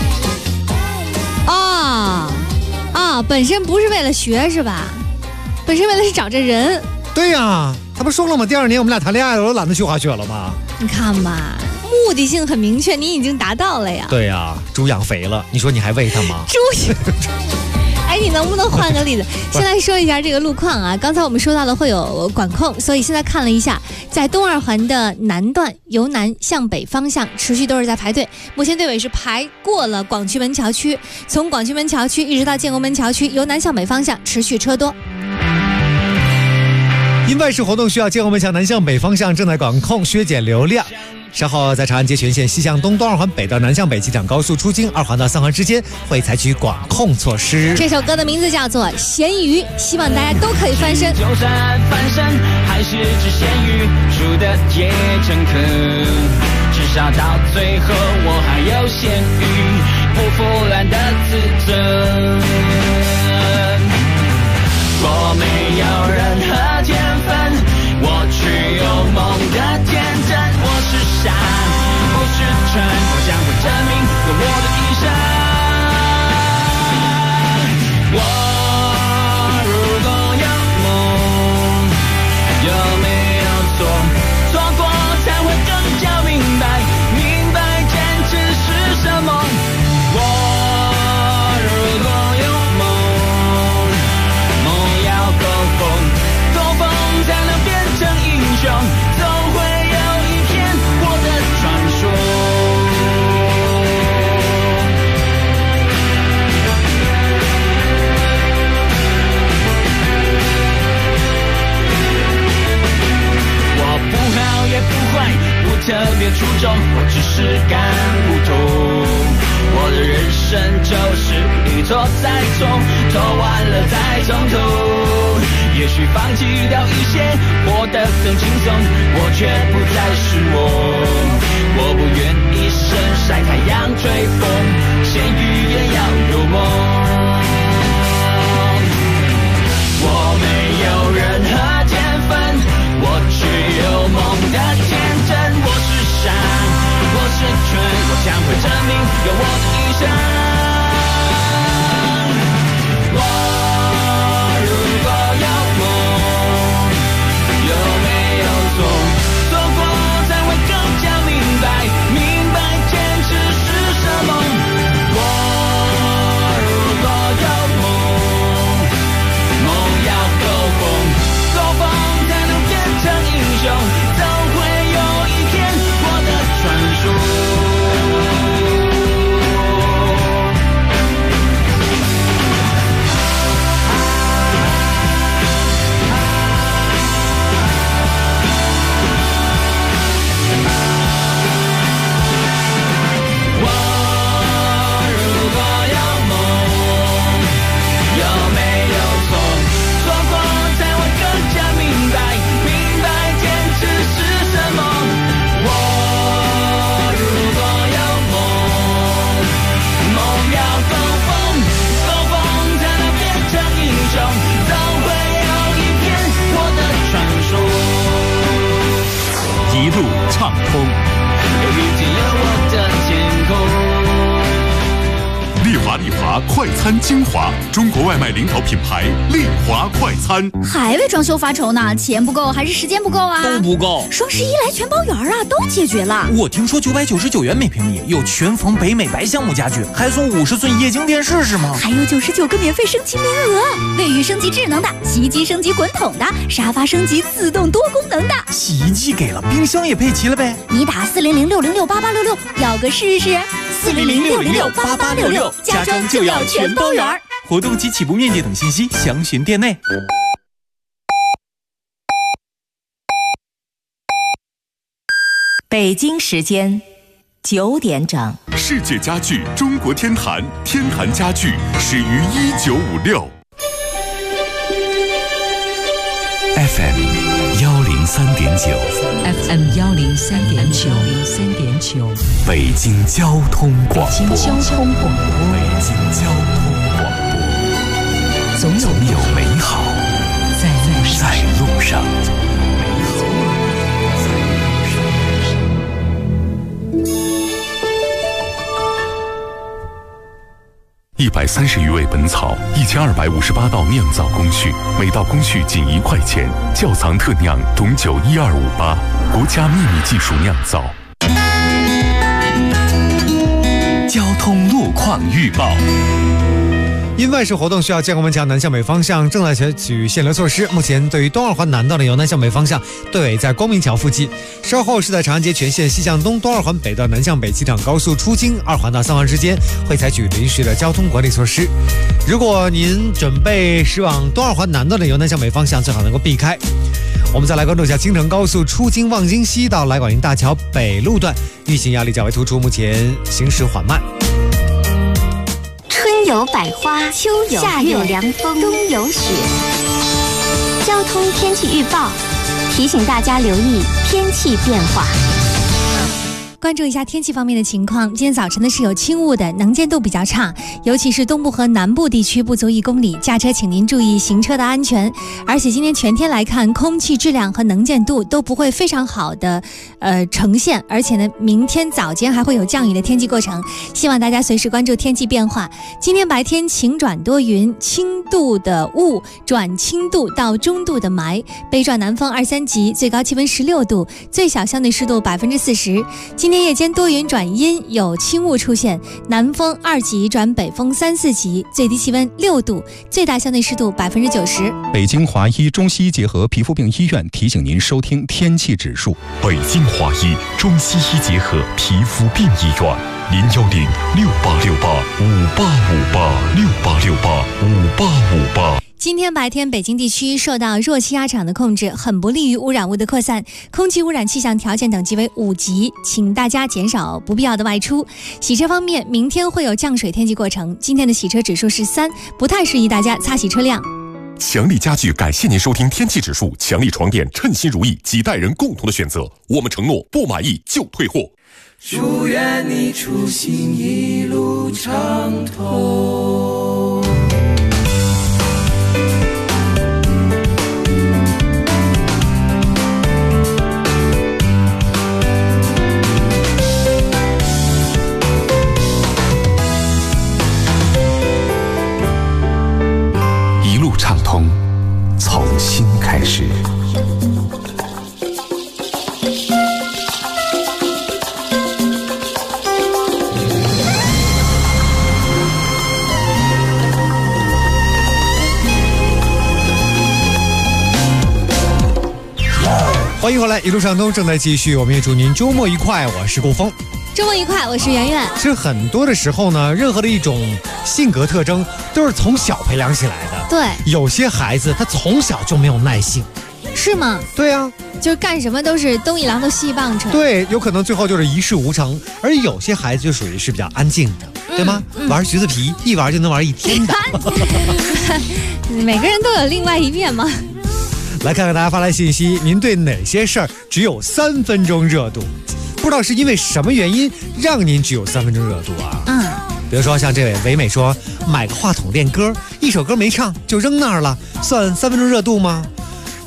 本身不是为了学是吧？本身为的是找这人。
对呀，他不说了吗？第2年我们俩谈恋爱了，我都懒得去滑雪了吗？
你看吧，目的性很明确，你已经达到了呀。
对呀，猪养肥了，你说你还喂它吗？
猪哎，你能不能换个例子？先来说一下这个路况啊。刚才我们说到了会有管控，所以现在看了一下，在东2环的南段由南向北方向持续都是在排队。目前队尾是排过了广渠门桥区，从广渠门桥区一直到建国门桥区，由南向北方向持续车多。
因外事活动需要，建国门桥南向北方向正在管控削减流量。稍后在长安街全线西向东、东2环北到南向北机场高速出京2环到3环之间会采取管控措施。
这首歌的名字叫做《咸鱼》，希望大家都可以翻身。
就算翻身，还是只咸鱼，输的也诚恳。至少到最后，我还有咸鱼，不腐烂的自尊。我没有任何天分，我只有梦的天真。我是傻，不是蠢，我将会证明用我的一生。我如果有梦，有没有错？错过才会更加明白，明白坚持是什么。我如果有梦，梦要够疯，够疯才能变成英雄，总会有一天我的传说。我不好也不坏，不特别出众，我只是干不通。我的人生就是一错再错，错完了再从头。也许放弃掉一些，活得更轻松，我却不再是我。我不愿一生晒太阳吹风，咸鱼也要有梦。我没有任何天分，我只有梦的天真。我是傻，我是蠢，我将会证明有我的一生。我如果有梦，有没有错？错过才会更加明白，明白坚持是什么。我如果有梦，梦要够
畅通。
遇见了我的天空。
丽华快餐精华，中国外卖领导品牌丽华快餐。
还为装修发愁呢？钱不够还是时间不够啊？
都不够。
双11来全包圆啊，都解决了。
我听说999元每平米有全房北美白橡木家具，还送50寸液晶电视是吗？
还有99个免费升级名额，卫浴升级智能的，洗衣机升级滚筒的，沙发升级自动多功能的。
洗衣机给了，冰箱也配齐了呗。
你打400-606-8866，要个试试。400-606-8866，家装就要全包圆。
活动及起步面积等信息详询店内。
北京时间9点整。
世界家具中国天坛，天坛家具始于1956。
FM 103.9
FM 103.9
北京交通广播。
北京交通广播。总有
美好在路上。
130余味本草，1258道酿造工序，每道工序仅1块钱。窖藏特酿董酒12588，国家秘密技术酿造。
交通路况预报。
因外事活动需要建国门桥南向北方向正在采取限流措施，目前对于东二环南道的由南向北方向队尾在光明桥附近，稍后是在长安街全线西向东东二环北道南向北机场高速出京2环到3环之间会采取临时的交通管理措施。如果您准备驶往东二环南道的由南向北方向，最好能够避开。我们再来关注一下京承高速出京望京西到来广营大桥北路段运行压力较为突出，目前行驶缓慢。
春有百花，秋有夏有凉风，冬有雪。交通天气预报提醒大家留意天气变化。
关注一下天气方面的情况，今天早晨呢是有轻雾的，能见度比较差，尤其是东部和南部地区不足1公里，驾车请您注意行车的安全。而且今天全天来看，空气质量和能见度都不会非常好的呈现，而且呢明天早间还会有降雨的天气过程，希望大家随时关注天气变化。今天白天晴转多云，轻度的雾转轻度到中度的霾，北转南风2、3级，最高气温16度，最小相对湿度40%。今天夜间多云转阴，有轻雾出现，南风2级转北风3、4级，最低气温6度，最大相对湿度90%。
北京华医中西医结合皮肤病医院提醒您收听天气指数。
北京华医中西医结合皮肤病医院，010-6868-5858，6868-5858。
今天白天，北京地区受到弱气压场的控制，很不利于污染物的扩散，空气污染气象条件等级为5级，请大家减少不必要的外出。洗车方面，明天会有降水天气过程，今天的洗车指数是3，不太适宜大家擦洗车辆。
强力家具感谢您收听天气指数，强力床垫称心如意，几代人共同的选择，我们承诺不满意就退货。
祝愿你出行一路畅通。
一路畅通，从心开始。
欢迎回来，一路畅通正在继续，我们也祝您周末愉快。我是顾峰。
周末愉快，我是圆圆。
其实很多的时候呢，任何的一种性格特征都是从小培养起来的。
对，
有些孩子他从小就没有耐性。
是吗？
对啊，
就是干什么都是东一榔头西一棒槌。
对，有可能最后就是一事无成。而有些孩子就属于是比较安静的，对吗？玩橘子皮一玩就能玩1天的。
每个人都有另外一面吗？
来看看大家发来信息，您对哪些事儿只有3分钟热度？不知道是因为什么原因让您只有3分钟热度啊？比如说像这位唯美说，买个话筒练歌，一首歌没唱就扔那儿了，算3分钟热度吗？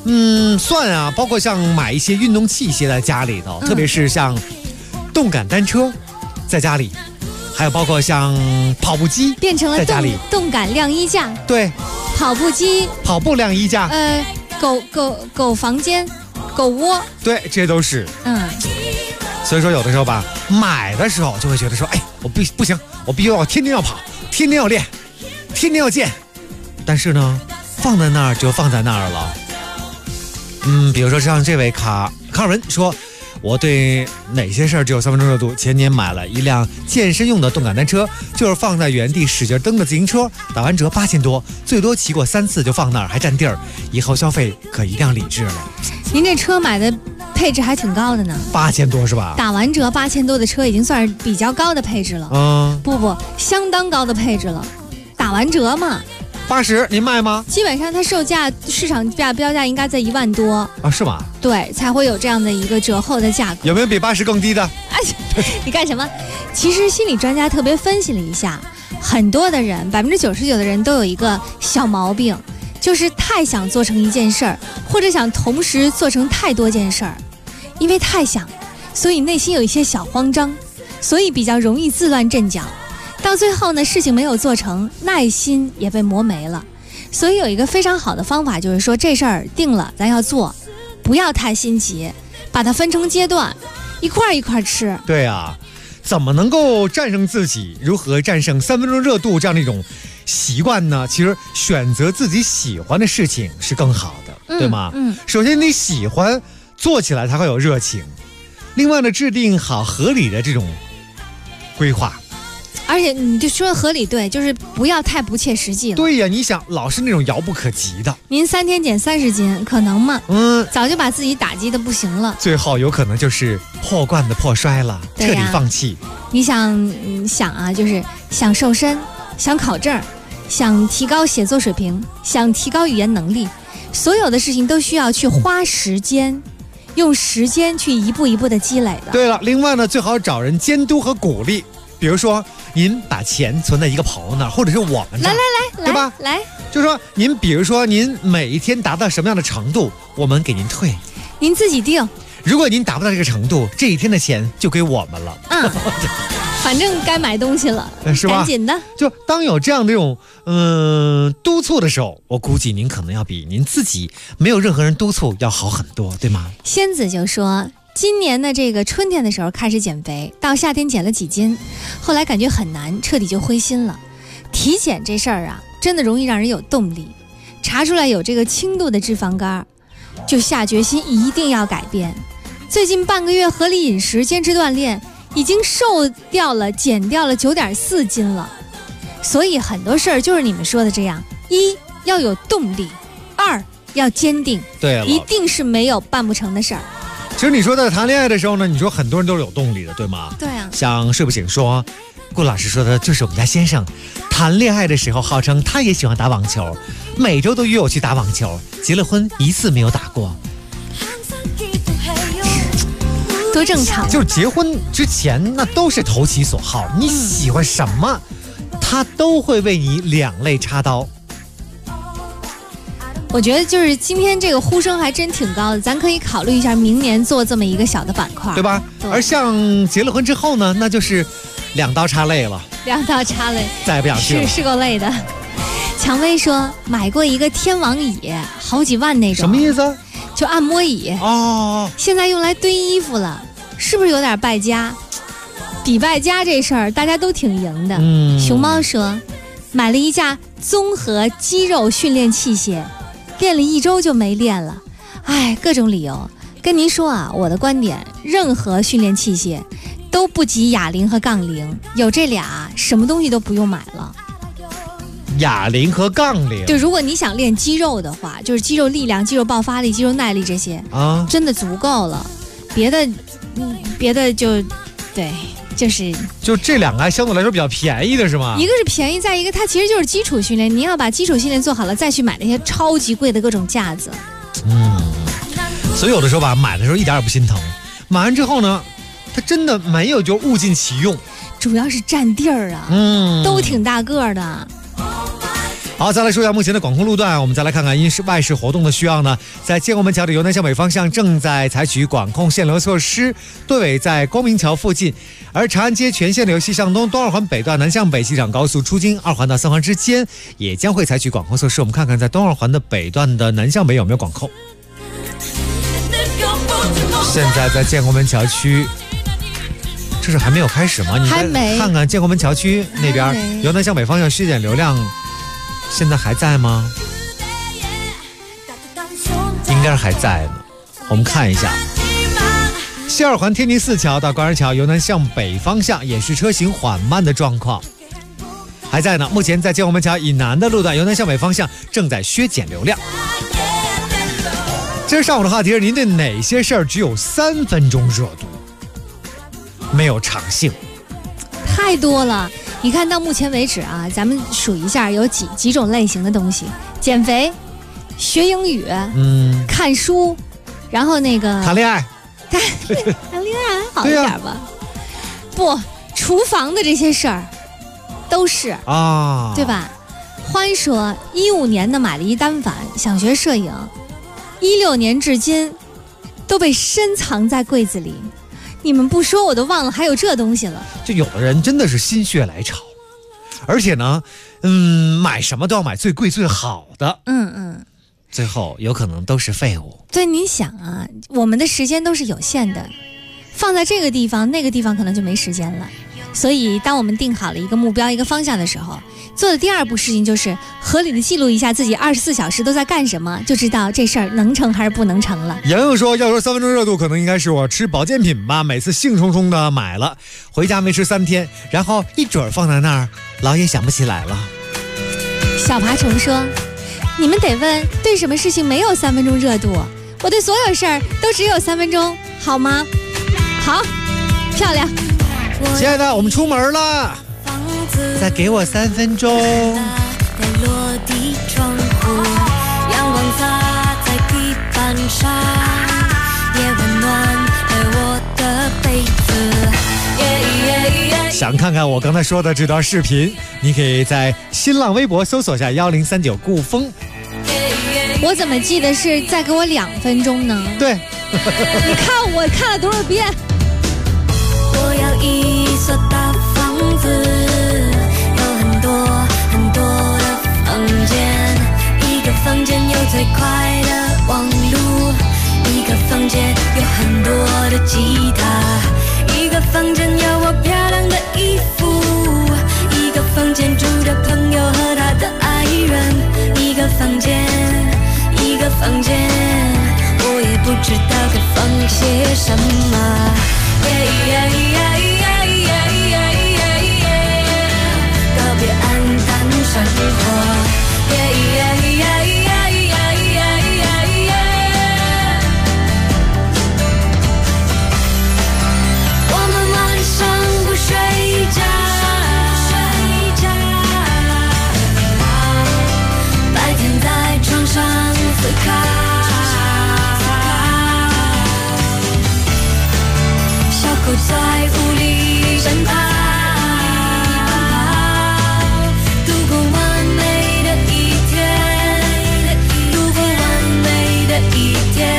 算啊，包括像买一些运动器械在家里头，特别是像动感单车，在家里，还有包括像跑步机，
变成了
在家里
动感晾衣架。
对，
跑步机、
跑步晾衣架，
狗房间、狗窝，
对，这些都是。所以说有的时候吧，买的时候就会觉得说，哎，我不行，我必须要天天要跑，天天要练，天天要健。但是呢，放在那儿就放在那儿了。比如说像这位卡尔文说，我对哪些事儿只有3分钟热度？前年买了一辆健身用的动感单车，就是放在原地使劲蹬的自行车，打完折8000多，最多骑过3次就放那儿，还占地儿。以后消费可一定要理智了。
您这车买的配置还挺高的呢
，8000多是吧？
打完折8000多的车已经算是比较高的配置了。不，相当高的配置了。打完折嘛
，80您卖吗？
基本上它售价市场价标价应该在1万多
啊，是吗？
对，才会有这样的一个折后的价格。
有没有比80更低的？
你干什么？其实心理专家特别分析了一下，很多的人，99%的人都有一个小毛病，就是太想做成一件事儿，或者想同时做成太多件事儿。因为太想，所以内心有一些小慌张，所以比较容易自乱阵脚。到最后呢，事情没有做成，耐心也被磨没了。所以有一个非常好的方法，就是说这事儿定了，咱要做，不要太心急，把它分成阶段，一块一块吃。
对啊，怎么能够战胜自己？如何战胜3分钟热度这样的一种习惯呢？其实选择自己喜欢的事情是更好的，对吗？首先你喜欢，做起来才会有热情。另外呢，制定好合理的这种规划。
而且你就说合理，对，就是不要太不切实际了。
对呀，你想老是那种遥不可及的，
您3天减30斤，可能吗？早就把自己打击的不行了。
最后有可能就是破罐子破摔了，彻底放弃。
你想啊，就是想瘦身，想考证，想提高写作水平，想提高语言能力，所有的事情都需要去花时间，用时间去一步一步的积累的。
对了，另外呢，最好找人监督和鼓励。比如说，您把钱存在一个朋友那儿，或者是我们这儿，
来，
对吧？
来，
就说您，比如说您每一天达到什么样的程度，我们给您退，
您自己定。
如果您达不到这个程度，这一天的钱就归我们了。
反正该买东西了，
是吧？
赶紧的。
就当有这样的这种督促的时候，我估计您可能要比您自己没有任何人督促要好很多，对吗？
仙子就说，今年的这个春天的时候开始减肥，到夏天减了几斤，后来感觉很难，彻底就灰心了。体检这事儿啊，真的容易让人有动力。查出来有这个轻度的脂肪肝，就下决心一定要改变。最近半个月合理饮食，坚持锻炼，已经减掉了9.4斤了。所以很多事儿就是你们说的这样：一要有动力，2要坚定。
对了，
一定是没有办不成的事儿。
其实你说在谈恋爱的时候呢，你说很多人都是有动力的，对吗？
对啊。
像睡不醒说，顾老师说的就是我们家先生，谈恋爱的时候号称他也喜欢打网球，每周都约我去打网球，结了婚1次没有打过。
多正常。
就是结婚之前那都是投其所好，你喜欢什么，他都会为你两肋插刀。
我觉得就是今天这个呼声还真挺高的，咱可以考虑一下明年做这么一个小的板块，
对吧？而像结了婚之后呢，那就是2刀插肋了
，2刀插肋，
再也不想去了，
是够累的。蔷薇说买过一个天王椅，好几万那种。
什么意思？
就按摩椅
哦，
现在用来堆衣服了，是不是有点败家？比败家这事儿大家都挺赢的。熊猫说买了一架综合肌肉训练器械，练了1周就没练了，各种理由。跟您说啊，我的观点，任何训练器械都不及哑铃和杠铃，有这俩，什么东西都不用买了。
哑铃和杠铃，
对，如果你想练肌肉的话，就是肌肉力量、肌肉爆发力、肌肉耐力这些
啊，
真的足够了。别的就对，就
这两个还相对来说比较便宜的是吗？
一个是便宜，再一个它其实就是基础训练，您要把基础训练做好了，再去买那些超级贵的各种架子。
所以有的时候吧，买的时候一点也不心疼，买完之后呢，它真的没有就物尽其用，
主要是占地儿啊，都挺大个的。
好，再来说一下目前的广空路段。我们再来看看，因是外事活动的需要呢，在建国门桥的由南向北方向正在采取管控限流措施，队尾在光明桥附近。而长安街全线流西向东，东二环北段南向北机场高速出京2环到3环之间也将会采取管控措施。我们看看在东二环的北段的南向北有没有管控。现在在建国门桥区，这是还没有开始吗？你
还没
看看建国门桥区那边由南向北方向削减流量，现在还在吗？应该是还在呢。我们看一下，西二环天宁寺桥到官园桥由南向北方向也是车行缓慢的状况，还在呢。目前在建国门桥以南的路段由南向北方向正在削减流量。今儿上午的话题是：您对哪些事儿只有3分钟热度，没有长性？
太多了。你看到目前为止啊，咱们数一下有几种类型的东西：减肥、学英语、看书，然后那个
谈恋爱，
谈恋爱还好一点吧？不，厨房的这些事儿都是
啊，
对吧？欢说15年的买了一单反，想学摄影，16年至今都被深藏在柜子里。你们不说我都忘了还有这东西了。
就有的人真的是心血来潮，而且呢，买什么都要买最贵最好的，最后有可能都是废物。
对，你想啊，我们的时间都是有限的，放在这个地方那个地方可能就没时间了。所以当我们定好了一个目标一个方向的时候，做的第2步事情就是合理的记录一下自己24小时都在干什么，就知道这事儿能成还是不能成了。
杨勇说，要说3分钟热度，可能应该是我吃保健品吧，每次兴冲冲的买了，回家没吃3天，然后一准放在那儿，老也想不起来了。
小爬虫说，你们得问对什么事情没有3分钟热度，我对所有事儿都只有3分钟，好吗？好，漂亮。
亲爱的，我们出门了，再给我3分钟。
落地窗户，阳光洒在地板上，也温暖了我的被子。
想看看我刚才说的这段视频，你可以在新浪微博搜索下1039顾风。
我怎么记得是再给我2分钟呢？
对，
你看我看了多少遍？
我要一所大房子，有很多很多的房间，一个房间有最快的网路，一个房间有很多的吉他，一个房间有我漂亮的衣服，一个房间住着朋友和他的爱人，一个房间我也不知道该放些什么。告别黯淡生活。我们晚上不睡觉，白天在床上思考。狗在屋里奔跑，度过完美的一天，度过完美的一天。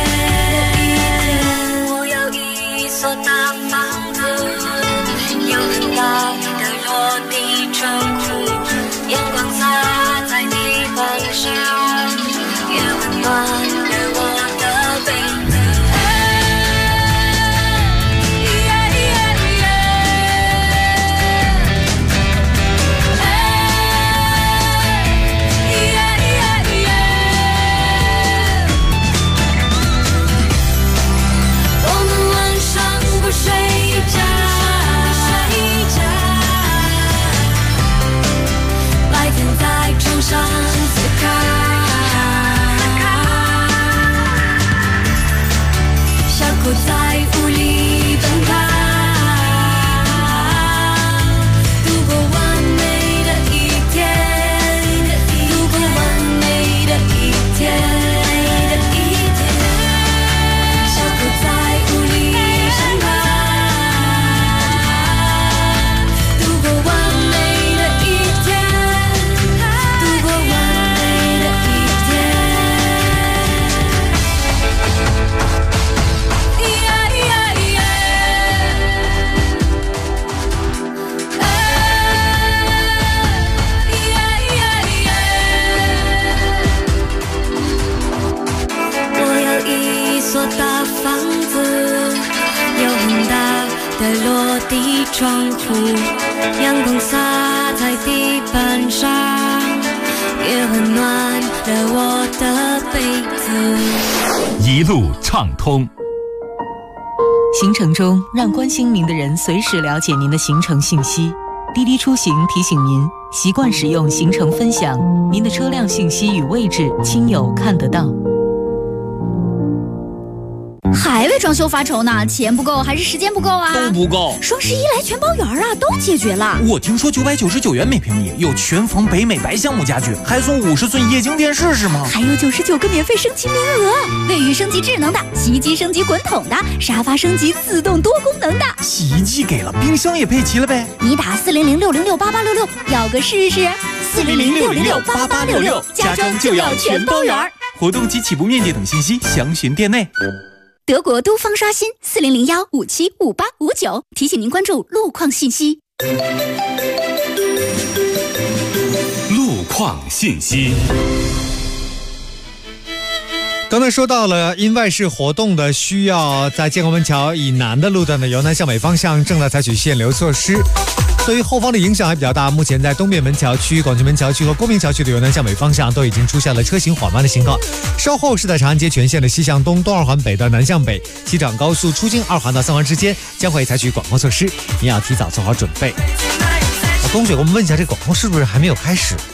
我有一所大房子，有很大的落地窗户，阳光洒在地板上，也温暖了我的背子。上思考，小狗在屋里奔跑，度过完美的一天，度过完美的一天，小狗在屋里奔跑，度过完美的一天。 房子，有很大的落地窗户，阳光洒在地板上，也温暖了我的被子。
一路畅通。
行程中，让关心您的人随时了解您的行程信息。滴滴出行提醒您，习惯使用行程分享，您的车辆信息与位置，亲友看得到。
还为装修发愁呢？钱不够还是时间不够啊？
都不够。
双11来全包圆啊，都解决了。
我听说999元每平米有全房北美白橡木家具，还送50寸液晶电视是吗？
还有99个免费升级名额，卫浴升级智能的，洗衣机升级滚筒的，沙发升级自动多功能的。
洗衣机给了，冰箱也配齐了呗。
你打400-606-8866，要个试试。400-606-8866，家装就要全包圆。
活动及起步面积等信息详询店内。
德国都方刷新400-1575859，提醒您关注路况信息。
路况信息。
刚才说到了，因外事活动的需要，在建国门桥以南的路段的由南向北方向正在采取限流措施。对于后方的影响还比较大，目前在东便门桥区、广渠门桥区和光明桥区的由南向北方向都已经出现了车行缓慢的情况。稍后是在长安街全线的西向东、东二环北的南向北、西长高速出京2环到3环之间将会采取管控措施，您要提早做好准备。东水，我们问一下，这管控是不是还没有开始？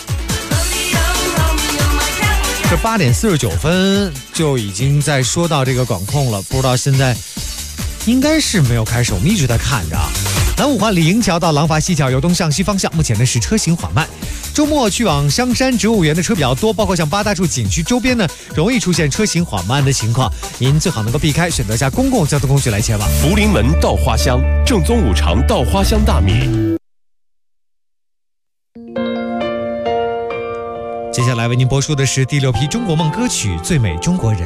这8点49分就已经在说到这个管控了，不知道现在应该是没有开始，我们一直在看着啊。南五环李营桥到廊坊西桥由东向西方向，目前呢是车行缓慢。周末去往香山植物园的车比较多，包括像八大处景区周边呢，容易出现车行缓慢的情况，您最好能够避开，选择一下公共交通工具来前往。
福临门稻花香，正宗五常稻花香大米。
接下来为您播出的是第6批中国梦歌曲《最美中国人》。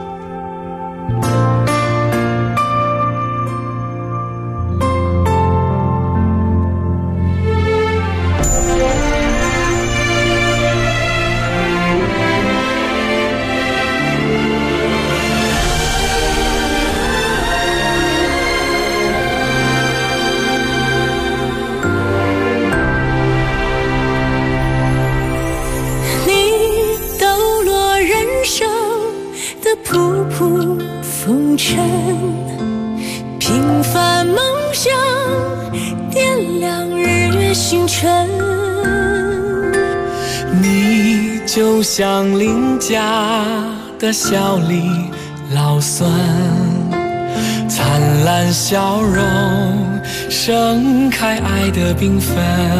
平凡梦想点亮日月星辰，
你就像邻家的小李老孙，灿烂笑容盛开爱的缤纷，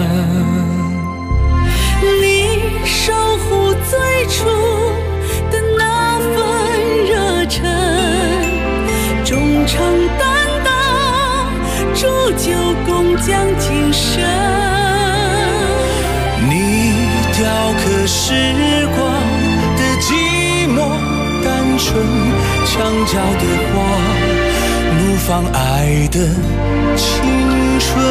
你守护最初的那份热忱，忠诚担当，铸就工匠精神。
你雕刻时光的寂寞单纯，墙角的花怒放爱的青春。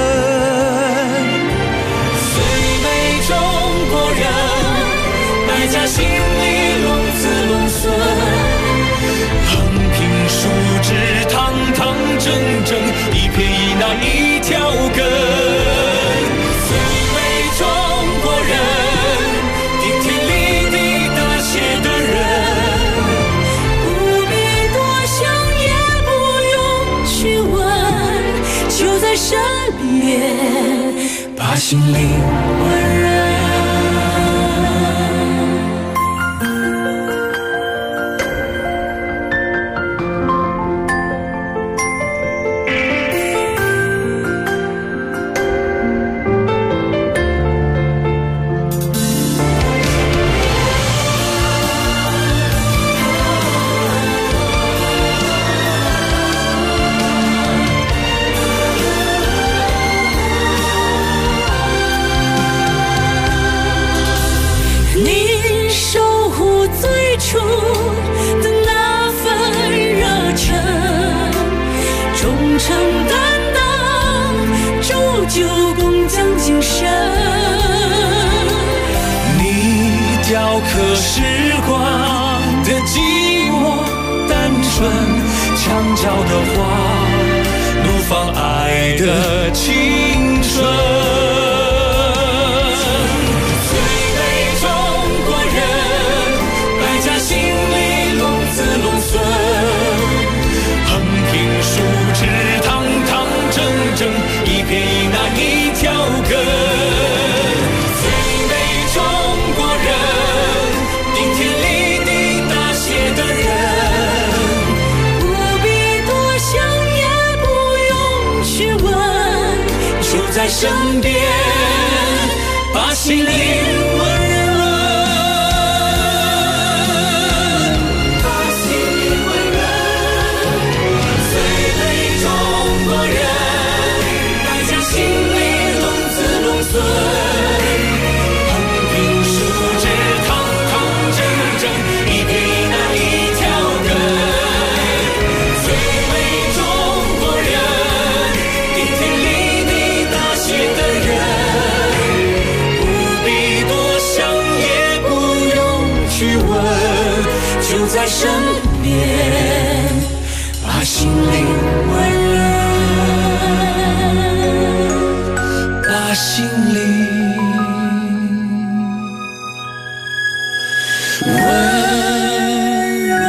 最美中国人，百家姓里龙子龙孙，横平竖直，堂堂正正，一撇一捺一条根。最美中国人，顶天立地大写的人，
不必多想也不用去问，就在身边，
把心灵温润。 墙角的花，怒放爱的青春。最美中国人，百家姓里龙子龙孙，横平竖直，堂堂正正，一撇一捺一条根。在身边，把心灵温润，把心灵温润。最美中国人，百家姓里龙子龙孙，横平竖直，堂堂正正，一撇一捺一条根。最美中国人，顶天立的人，不必多想，也不用去问，就在身边，把心灵温润，把心灵温润。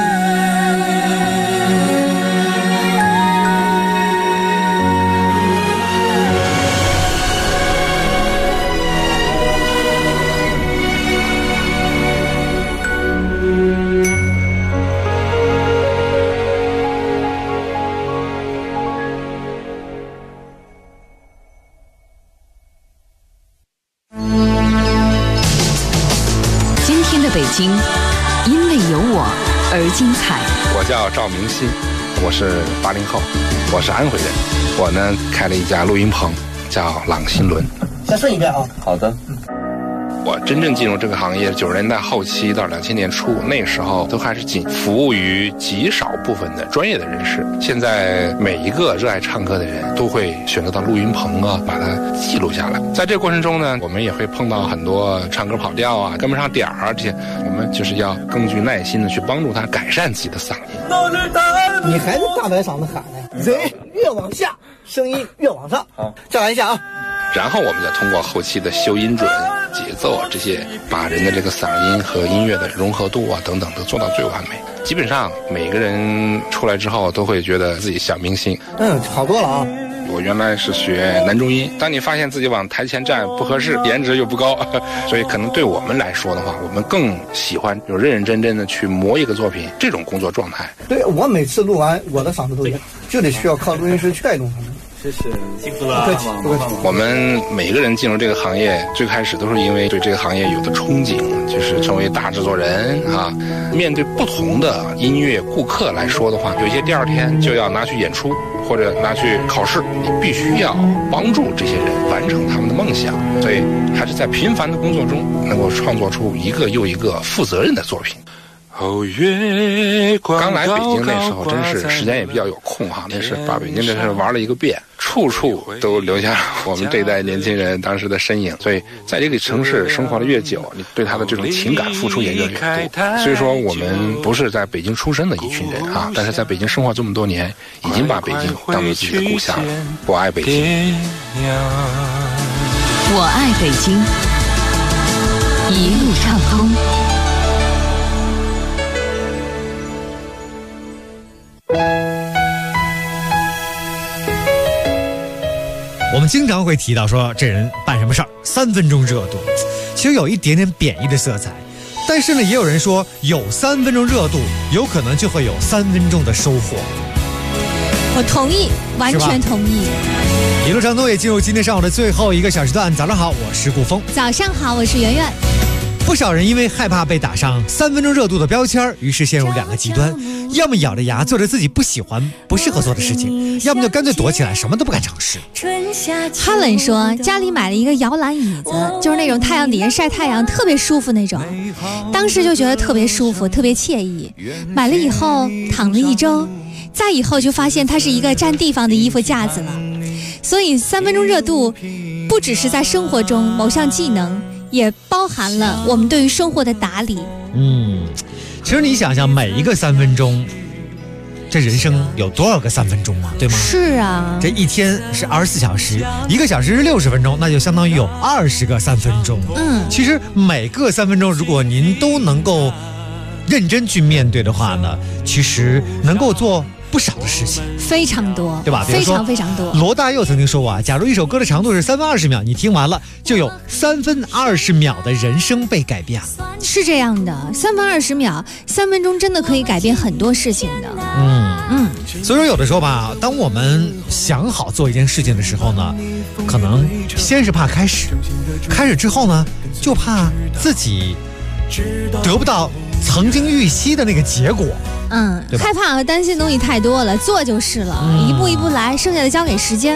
北京因为有我而精彩。
我叫赵明新，我是80后，我是安徽人。我呢开了一家录音棚，叫朗新轮。
再顺一遍啊。
好的。我真正进入这个行业，90年代后期到2000年初，那时候都还是仅服务于极少部分的专业的人士。现在每一个热爱唱歌的人都会选择到录音棚啊，把它记录下来。在这个过程中呢，我们也会碰到很多唱歌跑调啊、跟不上点儿啊这些，我们就是要更具耐心的去帮助他改善自己的嗓音。
你还是大白嗓子喊呢，人越往下，声音越往上。好，再来一下啊。
然后我们再通过后期的修音准、节奏啊这些，把人的这个嗓音和音乐的融合度啊等等都做到最完美。基本上每个人出来之后都会觉得自己小明星。
好多了啊。
我原来是学男中音，当你发现自己往台前站不合适，颜值又不高，所以可能对我们来说的话，我们更喜欢就认认真真的去磨一个作品，这种工作状态。
对，我每次录完我的嗓子都一样，就得需要靠录音师劝动他们。
谢谢，辛苦了。
不客气，不客气。
我们每个人进入这个行业，最开始都是因为对这个行业有的憧憬，就是成为大制作人啊。面对不同的音乐顾客来说的话，有些第二天就要拿去演出或者拿去考试，你必须要帮助这些人完成他们的梦想。所以还是在频繁的工作中，能够创作出一个又一个负责任的作品。刚来北京那时候，真是时间也比较有空哈，那是把北京这事玩了一个遍，处处都留下了我们这一代年轻人当时的身影。所以在这个城市生活的越久，你对他的这种情感付出也越来越多。所以说我们不是在北京出生的一群人啊，但是在北京生活这么多年，已经把北京当做自己的故乡了。我爱北京，
我爱北京，一路畅通。
我们经常会提到说这人办什么事儿3分钟热度，其实有一点点贬义的色彩。但是呢，也有人说有3分钟热度，有可能就会有3分钟的收获。
我同意，完全同意。
一路畅通也进入今天上午的最后一个小时段。早上好，我是顾峰。
早上好，我是圆圆。
不少人因为害怕被打上3分钟热度的标签，于是陷入2个极端，要么咬着牙做着自己不喜欢不适合做的事情，要么就干脆躲起来什么都不敢尝试。
哈伦说家里买了一个摇篮椅子，就是那种太阳底下晒太阳特别舒服那种，当时就觉得特别舒服特别惬意，买了以后躺了1周，再以后就发现它是一个占地方的衣服架子了。所以3分钟热度不只是在生活中某项技能，也包含了我们对于生活的打理。
其实你想想，每一个3分钟这人生有多少个3分钟嘛，对吗？
是啊，
这一天是24小时，1个小时是60分钟，那就相当于有20个3分钟。其实每个3分钟，如果您都能够认真去面对的话呢，其实能够做不少的事情，
非常多，
对吧？
非常非常多。
罗大佑曾经说过啊，假如一首歌的长度是3分20秒，你听完了就有3分20秒的人生被改变了。
是这样的，3分20秒，3分钟真的可以改变很多事情的。
所以说有的时候吧，当我们想好做一件事情的时候呢，可能先是怕开始，开始之后呢，就怕自己得不到曾经预期的那个结果。
害怕和担心的东西太多了，做就是了，一步一步来，剩下的交给时间。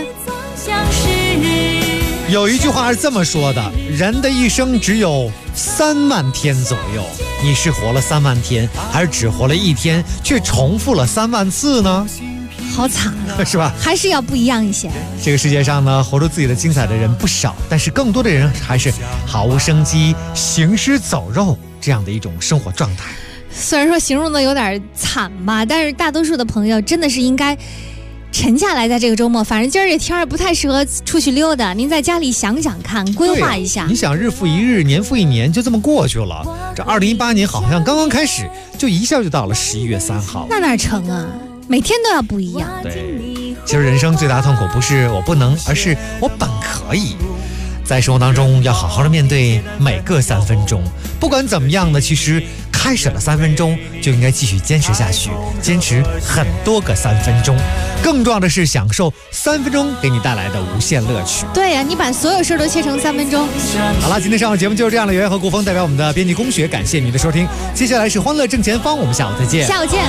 有一句话是这么说的，人的一生只有3万天左右，你是活了3万天，还是只活了1天，却重复了3万次呢？
好惨啊，
是吧？
还是要不一样一些。
这个世界上呢，活出自己的精彩的人不少，但是更多的人还是毫无生机、行尸走肉这样的一种生活状态。
虽然说形容的有点惨吧，但是大多数的朋友真的是应该沉下来，在这个周末，反正今儿这天儿不太适合出去溜达，您在家里想想看，规划一下。
你想日复一日，年复一年，就这么过去了。这2018年好像刚刚开始，就一下就到了11月3号。
那哪成啊？每天都要不一样。
对，其实人生最大的痛苦不是我不能，而是我本可以。在生活当中要好好的面对每个3分钟，不管怎么样呢，其实开始了3分钟就应该继续坚持下去，坚持很多个3分钟。更重要的是享受3分钟给你带来的无限乐趣。
对呀，你把所有事都切成3分钟。
好了，今天上午节目就是这样了。圆圆和顾峰代表我们的编辑工学，感谢您的收听。接下来是欢乐正前方，我们下午再见。
下午见。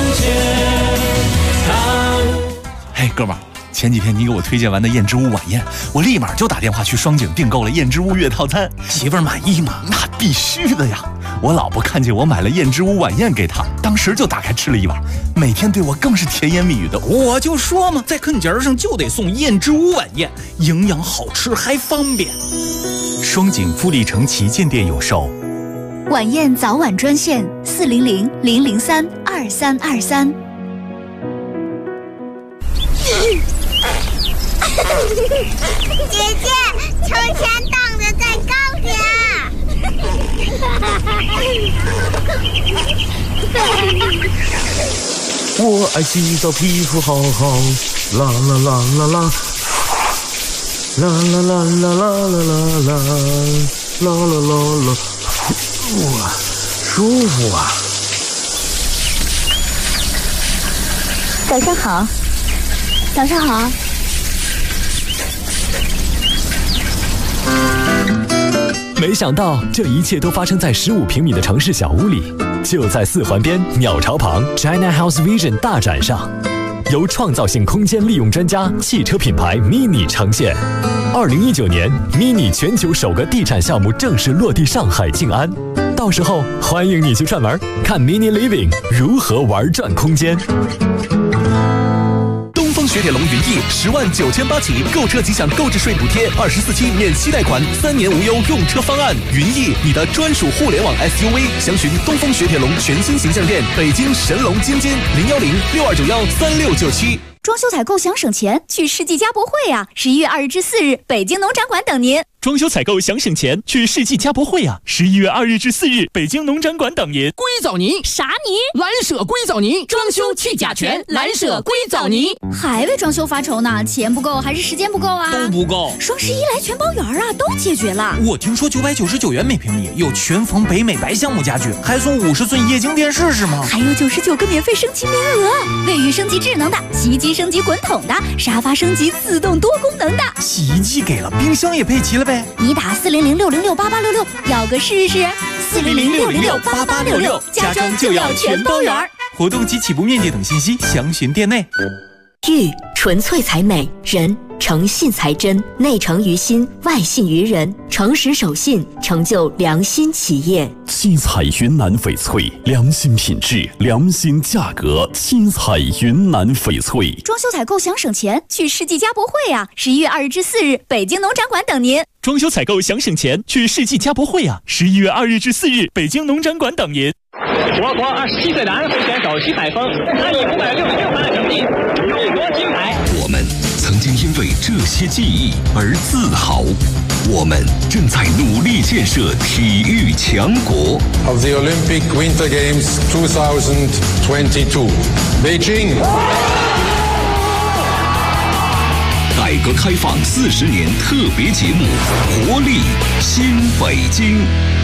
嘿，哥们儿。前几天你给我推荐完的燕之屋晚宴，我立马就打电话去双井订购了燕之屋月套餐。媳妇儿满意吗？那必须的呀！我老婆看见我买了燕之屋晚宴给她，当时就打开吃了一碗，每天对我更是甜言蜜语的。
我就说嘛，在坑节上就得送燕之屋晚宴，营养好吃还方便。
双井富力城旗舰店有售。
晚宴早晚专线400-003-2323。
姐姐，秋千荡得再高点。
我爱洗澡，皮肤好好，啦啦啦啦啦，啦啦啦啦啦啦啦啦，啦啦啦啦，哇，舒服啊！
早上好，早上好。
没想到这一切都发生在15平米的城市小屋里，就在4环边鸟巢旁 China House Vision 大展上，由创造性空间利用专家汽车品牌 Mini 呈现。2019年 Mini 全球首个地产项目正式落地上海静安，到时候欢迎你去串门，看 Mini Living 如何玩转空间。雪铁龙云翼10.98万起，购车即享购置税补贴，24期免息贷款，3年无忧用车方案。云翼，你的专属互联网 SUV， 详询东风雪铁龙全新形象店，北京神龙津津010-6291-3697。
装修采购想省钱，去世纪家博会啊！11月2日至4日，北京农展馆等您。
装修采购想省钱，去世纪家博会啊！11月2日至4日，北京农展馆等您。
硅藻泥啥泥？蓝舍硅藻泥，装修去甲醛，蓝舍硅藻泥。
还为装修发愁呢？钱不够还是时间不够啊？
都不够。
双11来全包圆啊，都解决了。
我听说999元每平米，有全房北美白橡木家具，还送50寸液晶电视是吗？
还有99个免费升级名额，卫浴升级智能的，洗衣机升级滚筒的，沙发升级自动多功能的。
洗衣机给了，冰箱也配齐了呗。
你打400-606-8866，要个试试。400-606-8866，家装就要全包圆。
活动及起步面积等信息详询店内。
玉纯粹才美，人诚信才真，内诚于心，外信于人，诚实守信，成就良心企业。
七彩云南翡翠，良心品质，良心价格。七彩云南翡翠。
装修采购想省钱，去世纪家博会啊！11月2日至4日，北京农展馆等您。
装修采购想省钱，去世纪家博会啊！11月2日至4日，北京农展馆等您。
我国27岁男会选手徐海峰，他以566分
对这些记忆而自豪。我们正在努力建设体育强国。
Of the Olympic Winter Games 2022, Beijing.
改革开放40年特别节目《活力新北京》。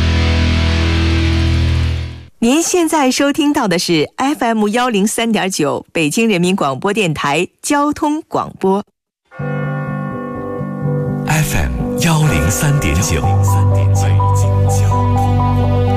您现在收听到的是 FM 103.9北京人民广播电台交通广播。
FM 103.9